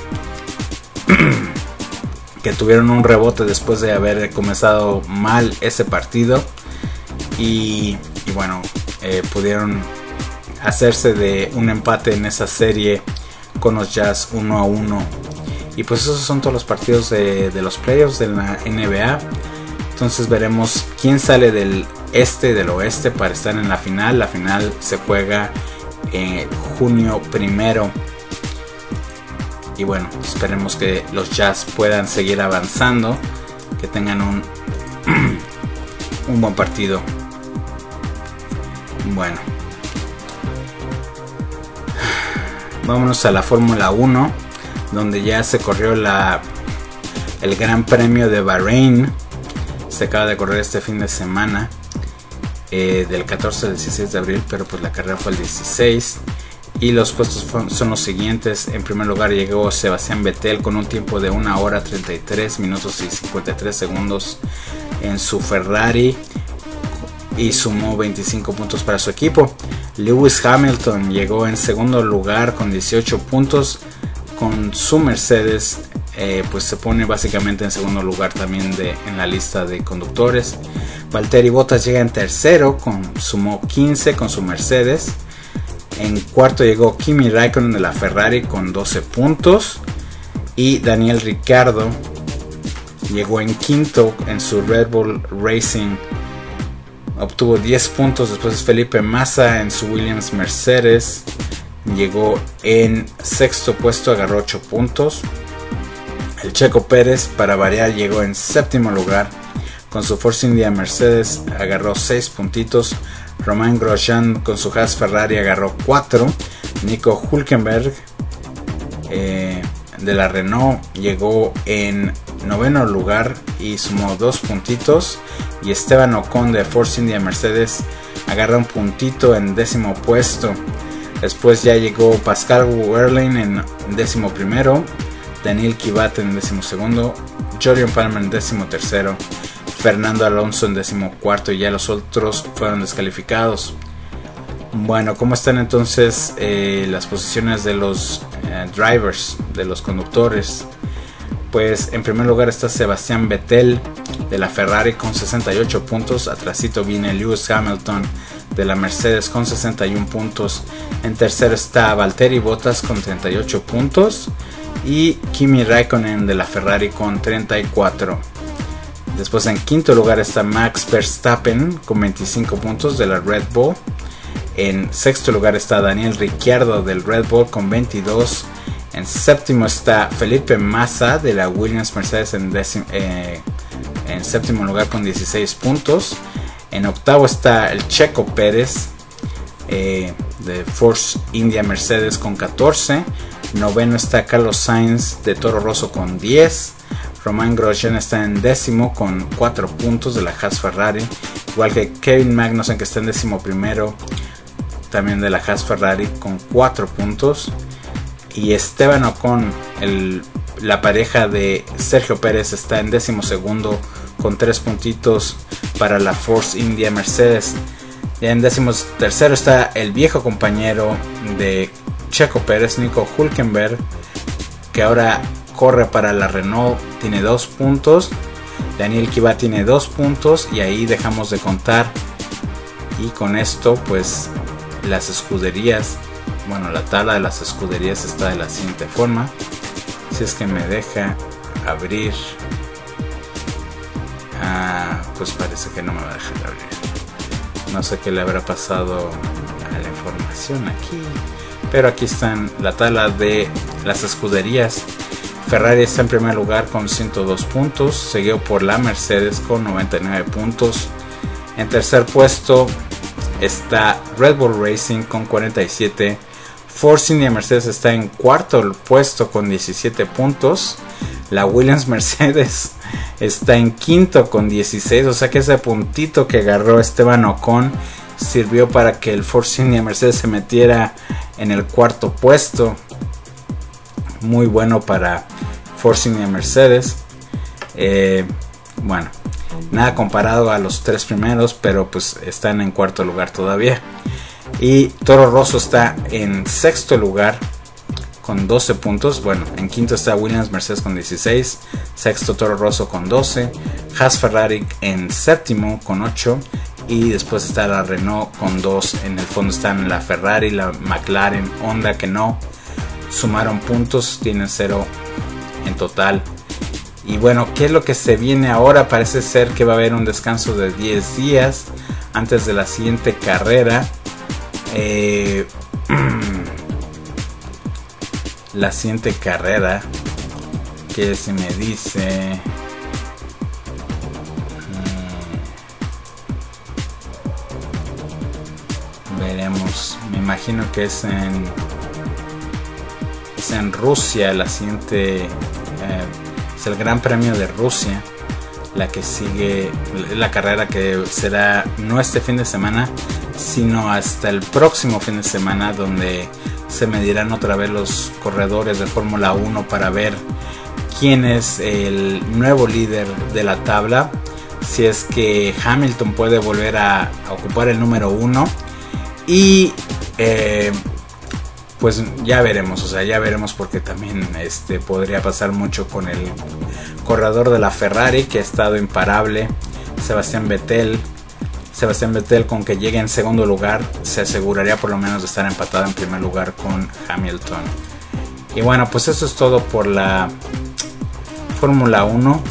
que tuvieron un rebote después de haber comenzado mal ese partido. Y, y bueno, eh, pudieron hacerse de un empate en esa serie con los Jazz uno a uno. Y pues esos son todos los partidos de, de los playoffs de la N B A. Entonces veremos quién sale del este, del oeste para estar en la final. La final se juega en junio primero. Y bueno, esperemos que los Jazz puedan seguir avanzando, que tengan un, un buen partido. Bueno, vámonos a la Fórmula uno, donde ya se corrió la, el Gran Premio de Bahrein. Se acaba de correr este fin de semana, eh, del catorce al dieciséis de abril, pero pues la carrera fue el dieciséis. Y los puestos son los siguientes. En primer lugar llegó Sebastián Vettel con un tiempo de una hora treinta y tres minutos y cincuenta y tres segundos en su Ferrari y sumó veinticinco puntos para su equipo. Lewis Hamilton llegó en segundo lugar con dieciocho puntos. Con su Mercedes eh, pues se pone básicamente en segundo lugar también de, en la lista de conductores. Valtteri Bottas llega en tercero, con, sumó quince con su Mercedes. En cuarto llegó Kimi Raikkonen de la Ferrari con doce puntos. Y Daniel Ricciardo llegó en quinto en su Red Bull Racing. Obtuvo diez puntos. Después Felipe Massa en su Williams Mercedes llegó en sexto puesto, agarró ocho puntos. El Checo Pérez, para variar, llegó en séptimo lugar. Con su Force India Mercedes agarró seis puntitos. Romain Grosjean con su Haas Ferrari agarró cuatro. Nico Hülkenberg eh, de la Renault llegó en noveno lugar y sumó dos puntitos. Y Esteban Ocon de Force India Mercedes agarra un puntito en décimo puesto. Después ya llegó Pascal Wehrlein en décimo primero, Daniel Kvyat en décimo segundo, Jolyon Palmer en décimo tercero, Fernando Alonso en décimo cuarto, y ya los otros fueron descalificados. Bueno, ¿cómo están entonces eh, las posiciones de los eh, drivers, de los conductores? Pues en primer lugar está Sebastián Vettel de la Ferrari con sesenta y ocho puntos. Atrasito viene Lewis Hamilton de la Mercedes con sesenta y uno puntos. En tercero está Valtteri Bottas con treinta y ocho puntos. Y Kimi Raikkonen de la Ferrari con treinta y cuatro. Después en quinto lugar está Max Verstappen con veinticinco puntos de la Red Bull. En sexto lugar está Daniel Ricciardo del Red Bull con veintidós. En séptimo está Felipe Massa de la Williams Mercedes en, décimo, eh, en séptimo lugar con dieciséis puntos. En octavo está el Checo Pérez eh, de Force India Mercedes con catorce. Noveno está Carlos Sainz de Toro Rosso con diez. Romain Grosjean está en décimo con cuatro puntos de la Haas Ferrari. Igual que Kevin Magnussen, que está en décimo primero también de la Haas Ferrari con cuatro puntos. Y Esteban Ocon, el, la pareja de Sergio Pérez, está en décimo segundo con tres puntitos para la Force India Mercedes. Y en décimo tercero está el viejo compañero de Checo Pérez, Nico Hülkenberg, que ahora corre para la Renault, tiene dos puntos. Daniel Kvyat tiene dos puntos y ahí dejamos de contar. Y con esto pues las escuderías, bueno, la tabla de las escuderías está de la siguiente forma. Si es que me deja abrir, ah, pues parece que no me va a dejar abrir. No sé qué le habrá pasado a la información aquí, pero aquí están la tabla de las escuderías. Ferrari está en primer lugar con ciento dos puntos, seguido por la Mercedes con noventa y nueve puntos. En tercer puesto está Red Bull Racing con cuarenta y siete. Force India Mercedes está en cuarto puesto con diecisiete puntos. La Williams Mercedes está en quinto con dieciséis. O sea que ese puntito que agarró Esteban Ocon sirvió para que el Force India Mercedes se metiera en el cuarto puesto. Muy bueno para Force India Mercedes. Eh, bueno, nada comparado a los tres primeros, pero pues están en cuarto lugar todavía. Y Toro Rosso está en sexto lugar con doce puntos. Bueno, en quinto está Williams Mercedes con dieciséis. Sexto Toro Rosso con doce. Haas Ferrari en séptimo con ocho. Y después está la Renault con dos. En el fondo están la Ferrari, la McLaren, Honda, que no sumaron puntos. Tienen cero en total. Y bueno, ¿qué es lo que se viene ahora? Parece ser que va a haber un descanso de diez días antes de la siguiente carrera. Eh, la siguiente carrera, que se me dice, hmm, veremos. Me imagino que es en es en Rusia. La siguiente eh, es el Gran Premio de Rusia, la que sigue, la carrera que será no este fin de semana, sino hasta el próximo fin de semana, donde se medirán otra vez los corredores de Fórmula uno para ver quién es el nuevo líder de la tabla. Si es que Hamilton puede volver a, a ocupar el número uno. Y eh, pues ya veremos, o sea, ya veremos, porque también este podría pasar mucho con el corredor de la Ferrari, que ha estado imparable, Sebastián Vettel. Sebastián Vettel, con que llegue en segundo lugar, se aseguraría por lo menos de estar empatado en primer lugar con Hamilton. Y bueno, pues eso es todo por la Fórmula uno.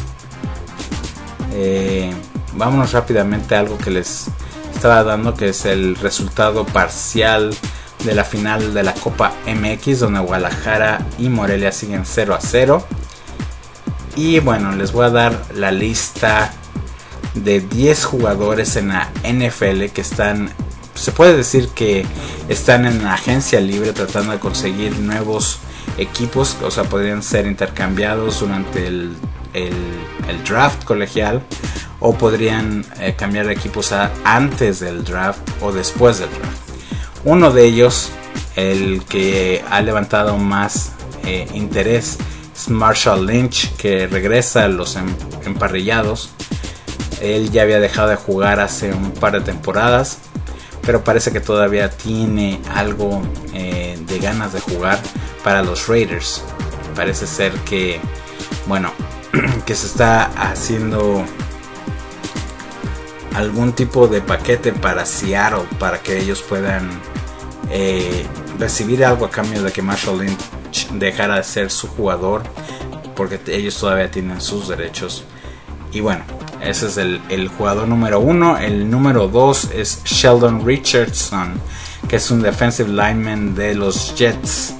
Eh, vámonos rápidamente a algo que les estaba dando, que es el resultado parcial de la final de la Copa M X, donde Guadalajara y Morelia siguen cero a cero. Y bueno, les voy a dar la lista de diez jugadores en la N F L que están, se puede decir que están en la agencia libre tratando de conseguir nuevos equipos. O sea, podrían ser intercambiados durante el, el, el draft colegial, o podrían eh, cambiar de equipos a, antes del draft o después del draft. Uno de ellos, el que ha levantado más eh, interés, es Marshall Lynch, que regresa a los em, emparrillados. Él ya había dejado de jugar hace un par de temporadas, pero parece que todavía tiene algo eh, de ganas de jugar para los Raiders. Parece ser que, bueno, que se está haciendo algún tipo de paquete para Seattle, para que ellos puedan eh, recibir algo a cambio de que Marshall Lynch dejara de ser su jugador, porque ellos todavía tienen sus derechos. Y bueno, ese es el, el jugador número uno. El número dos es Sheldon Richardson, que es un defensive lineman de los Jets.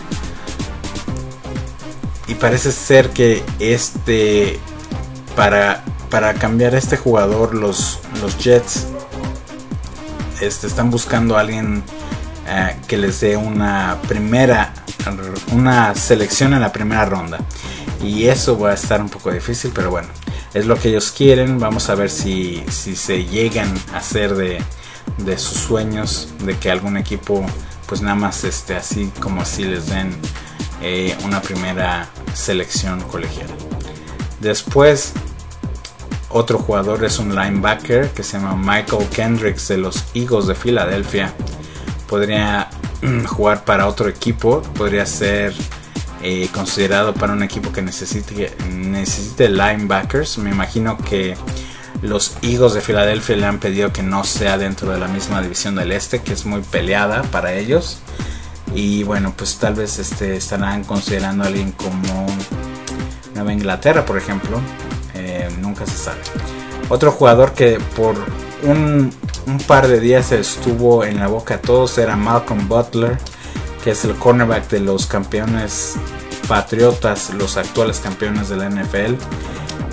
Y parece ser que este para, para cambiar a este jugador, los, los Jets este, están buscando a alguien uh, que les dé una primera una selección en la primera ronda. Y eso va a estar un poco difícil, pero bueno, es lo que ellos quieren. Vamos a ver si, si se llegan a hacer de, de sus sueños, de que algún equipo pues nada más este, así como así les den eh, una primera selección colegial. Después, otro jugador es un linebacker que se llama Michael Kendricks de los Eagles de Filadelfia. Podría jugar para otro equipo, podría ser Eh, considerado para un equipo que necesite, necesite linebackers. Me imagino que los Eagles de Filadelfia le han pedido que no sea dentro de la misma división del este, que es muy peleada para ellos. Y bueno, pues tal vez este, estarán considerando a alguien como Nueva Inglaterra, por ejemplo. Eh, nunca se sabe. Otro jugador que por un, un par de días estuvo en la boca de todos era Malcolm Butler, que es el cornerback de los campeones Patriotas, los actuales campeones de la N F L.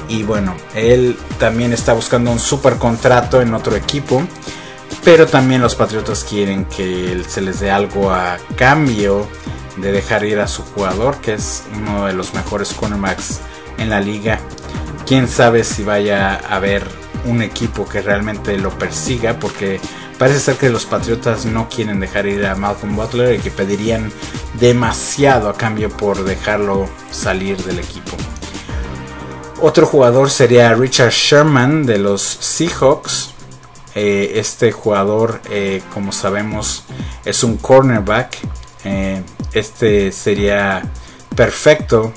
y bueno, él también está buscando un super contrato en otro equipo, pero también los Patriotas quieren que se les dé algo a cambio de dejar ir a su jugador, que es uno de los mejores cornerbacks en la liga. Quién sabe si vaya a haber un equipo que realmente lo persiga, porque parece ser que los Patriotas no quieren dejar ir a Malcolm Butler y que pedirían demasiado a cambio por dejarlo salir del equipo. Otro jugador sería Richard Sherman de los Seahawks. Eh, este jugador, eh, como sabemos, es un cornerback. Eh, este sería perfecto.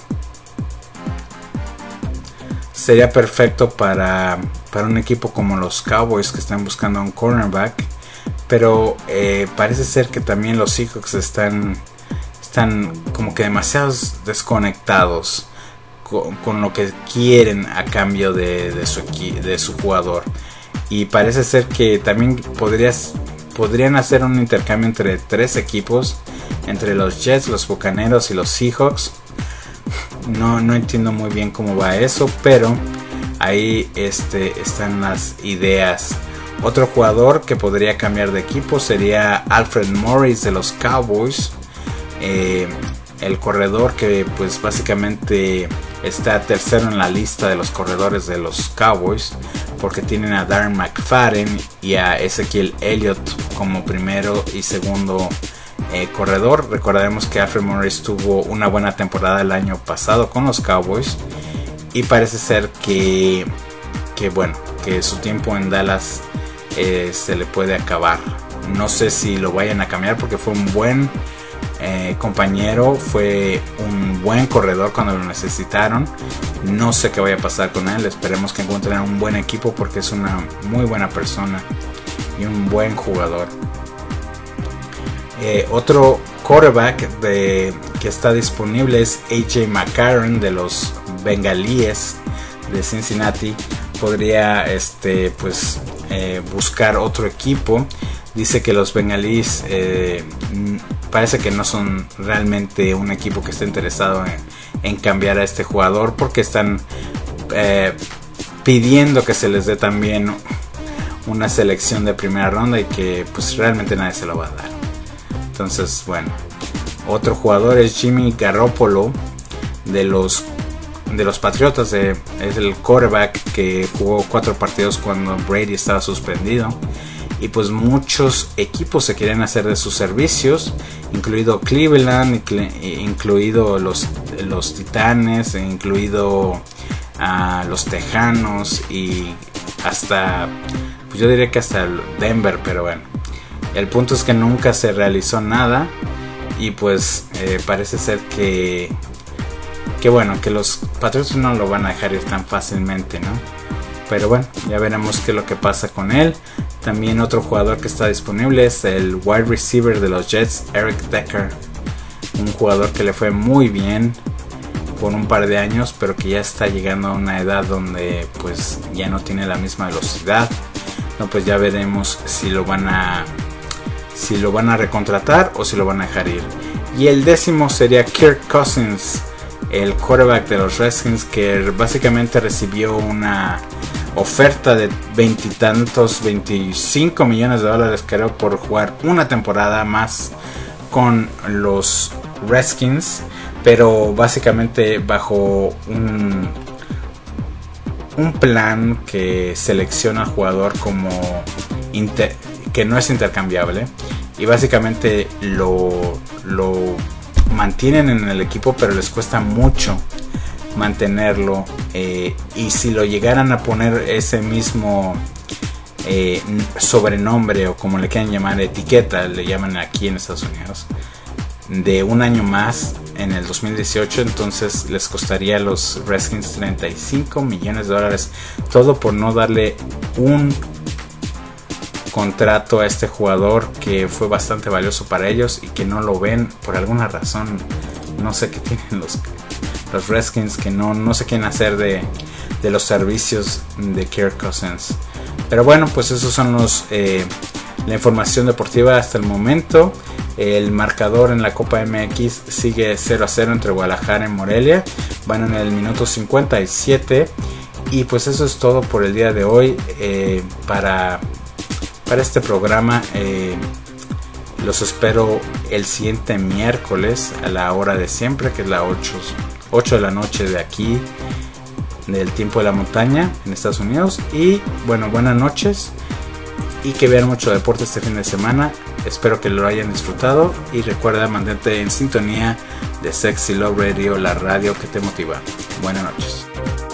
Sería perfecto para, para un equipo como los Cowboys que están buscando un cornerback. Pero eh, parece ser que también los Seahawks están, están como que demasiado desconectados con, con lo que quieren a cambio de, de, su, de su jugador. Y parece ser que también podrías, podrían hacer un intercambio entre tres equipos, entre los Jets, los Bucaneros y los Seahawks. No, no entiendo muy bien cómo va eso, pero ahí este, están las ideas. Otro jugador que podría cambiar de equipo sería Alfred Morris de los Cowboys. Eh, el corredor que pues básicamente está tercero en la lista de los corredores de los Cowboys, porque tienen a Darren McFadden y a Ezekiel Elliott como primero y segundo eh, corredor. Recordaremos que Alfred Morris tuvo una buena temporada el año pasado con los Cowboys y parece ser que, que bueno, que su tiempo en Dallas eh, se le puede acabar. No sé si lo vayan a cambiar porque fue un buen eh, compañero, fue un buen corredor cuando lo necesitaron. No sé qué vaya a pasar con él. Esperemos que encuentren un buen equipo porque es una muy buena persona y un buen jugador. Eh, otro quarterback de, que está disponible es A J McCarron de los Bengalíes de Cincinnati. Podría este, pues, eh, buscar otro equipo. Dice que los Bengalíes eh, parece que no son realmente un equipo que esté interesado en, en cambiar a este jugador, porque están eh, pidiendo que se les dé también una selección de primera ronda y que pues realmente nadie se lo va a dar. Entonces, bueno, otro jugador es Jimmy Garoppolo de los de los Patriotas. De, es el quarterback que jugó cuatro partidos cuando Brady estaba suspendido. Y pues muchos equipos se quieren hacer de sus servicios, incluido Cleveland, incluido los, los Titanes, incluido a uh, los Tejanos y hasta, pues yo diría que hasta Denver, pero bueno. El punto es que nunca se realizó nada y pues eh, parece ser que, que bueno, que los Patriots no lo van a dejar ir tan fácilmente, ¿no? Pero bueno, ya veremos qué es lo que pasa con él. También otro jugador que está disponible es el wide receiver de los Jets, Eric Decker. Un jugador que le fue muy bien por un par de años, pero que ya está llegando a una edad donde pues ya no tiene la misma velocidad. No, pues ya veremos si lo van a si lo van a recontratar o si lo van a dejar ir. Y el décimo sería Kirk Cousins, el quarterback de los Redskins, que básicamente recibió una oferta de veintitantos, veinticinco millones de dólares, creo, por jugar una temporada más con los Redskins, pero básicamente bajo un, un plan que selecciona al jugador como inter, que no es intercambiable, y básicamente lo, lo mantienen en el equipo, pero les cuesta mucho mantenerlo, eh, y si lo llegaran a poner ese mismo eh, sobrenombre, o como le quieran llamar, etiqueta, le llaman aquí en Estados Unidos, de un año más en el dos mil dieciocho, entonces les costaría a los Redskins treinta y cinco millones de dólares, todo por no darle un contrato a este jugador que fue bastante valioso para ellos y que no lo ven por alguna razón. No sé qué tienen los los Redskins, que no, no se quieren hacer de, de los servicios de Kirk Cousins. Pero bueno, pues esos son los eh, la información deportiva hasta el momento. El marcador en la Copa M X sigue cero a cero entre Guadalajara y Morelia. Van en el minuto cincuenta y siete Y pues eso es todo por el día de hoy. Eh, para, para este programa eh, los espero el siguiente miércoles a la hora de siempre, que es la ocho de la noche de aquí, del tiempo de la montaña en Estados Unidos. Y bueno, buenas noches y que vean mucho deporte este fin de semana. Espero que lo hayan disfrutado y recuerda mantente en sintonía de Sexy Love Radio, la radio que te motiva. Buenas noches.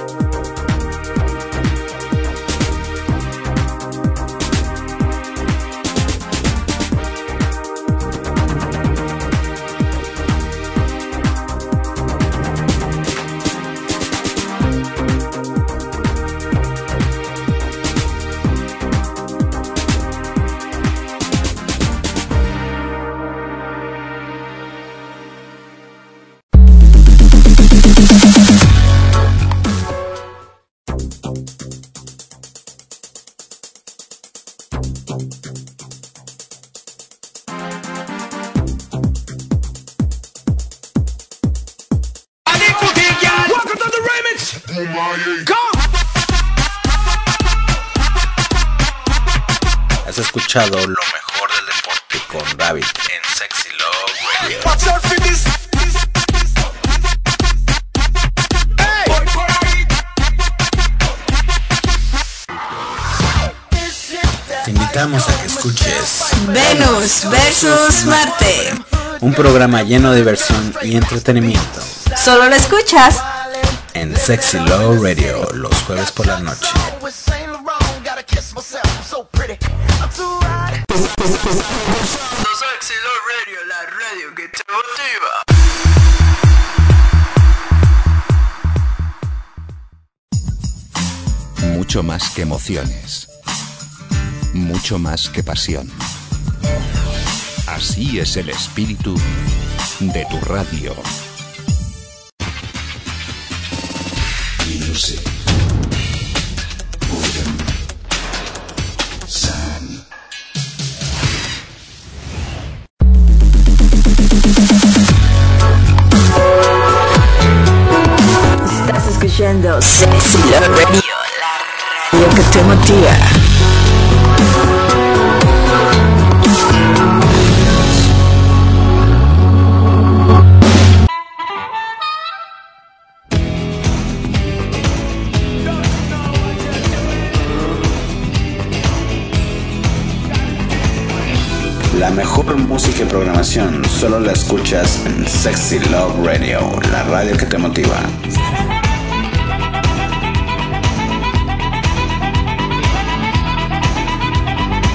Has escuchado lo mejor del deporte con David en Sexy Love Radio. Te invitamos a que escuches Venus versus Marte, un programa lleno de diversión y entretenimiento. Solo lo escuchas en Sexy Love Radio los jueves por la noche. Sexy Love Radio, la radio que te motiva. Mucho más que emociones. Mucho más que pasión. Así es el espíritu de tu radio. Music. Boredom. Sun. Estás escuchando Sexy Love Radio, la radio que te motiva. La mejor música y programación solo la escuchas en Sexy Love Radio, la radio que te motiva.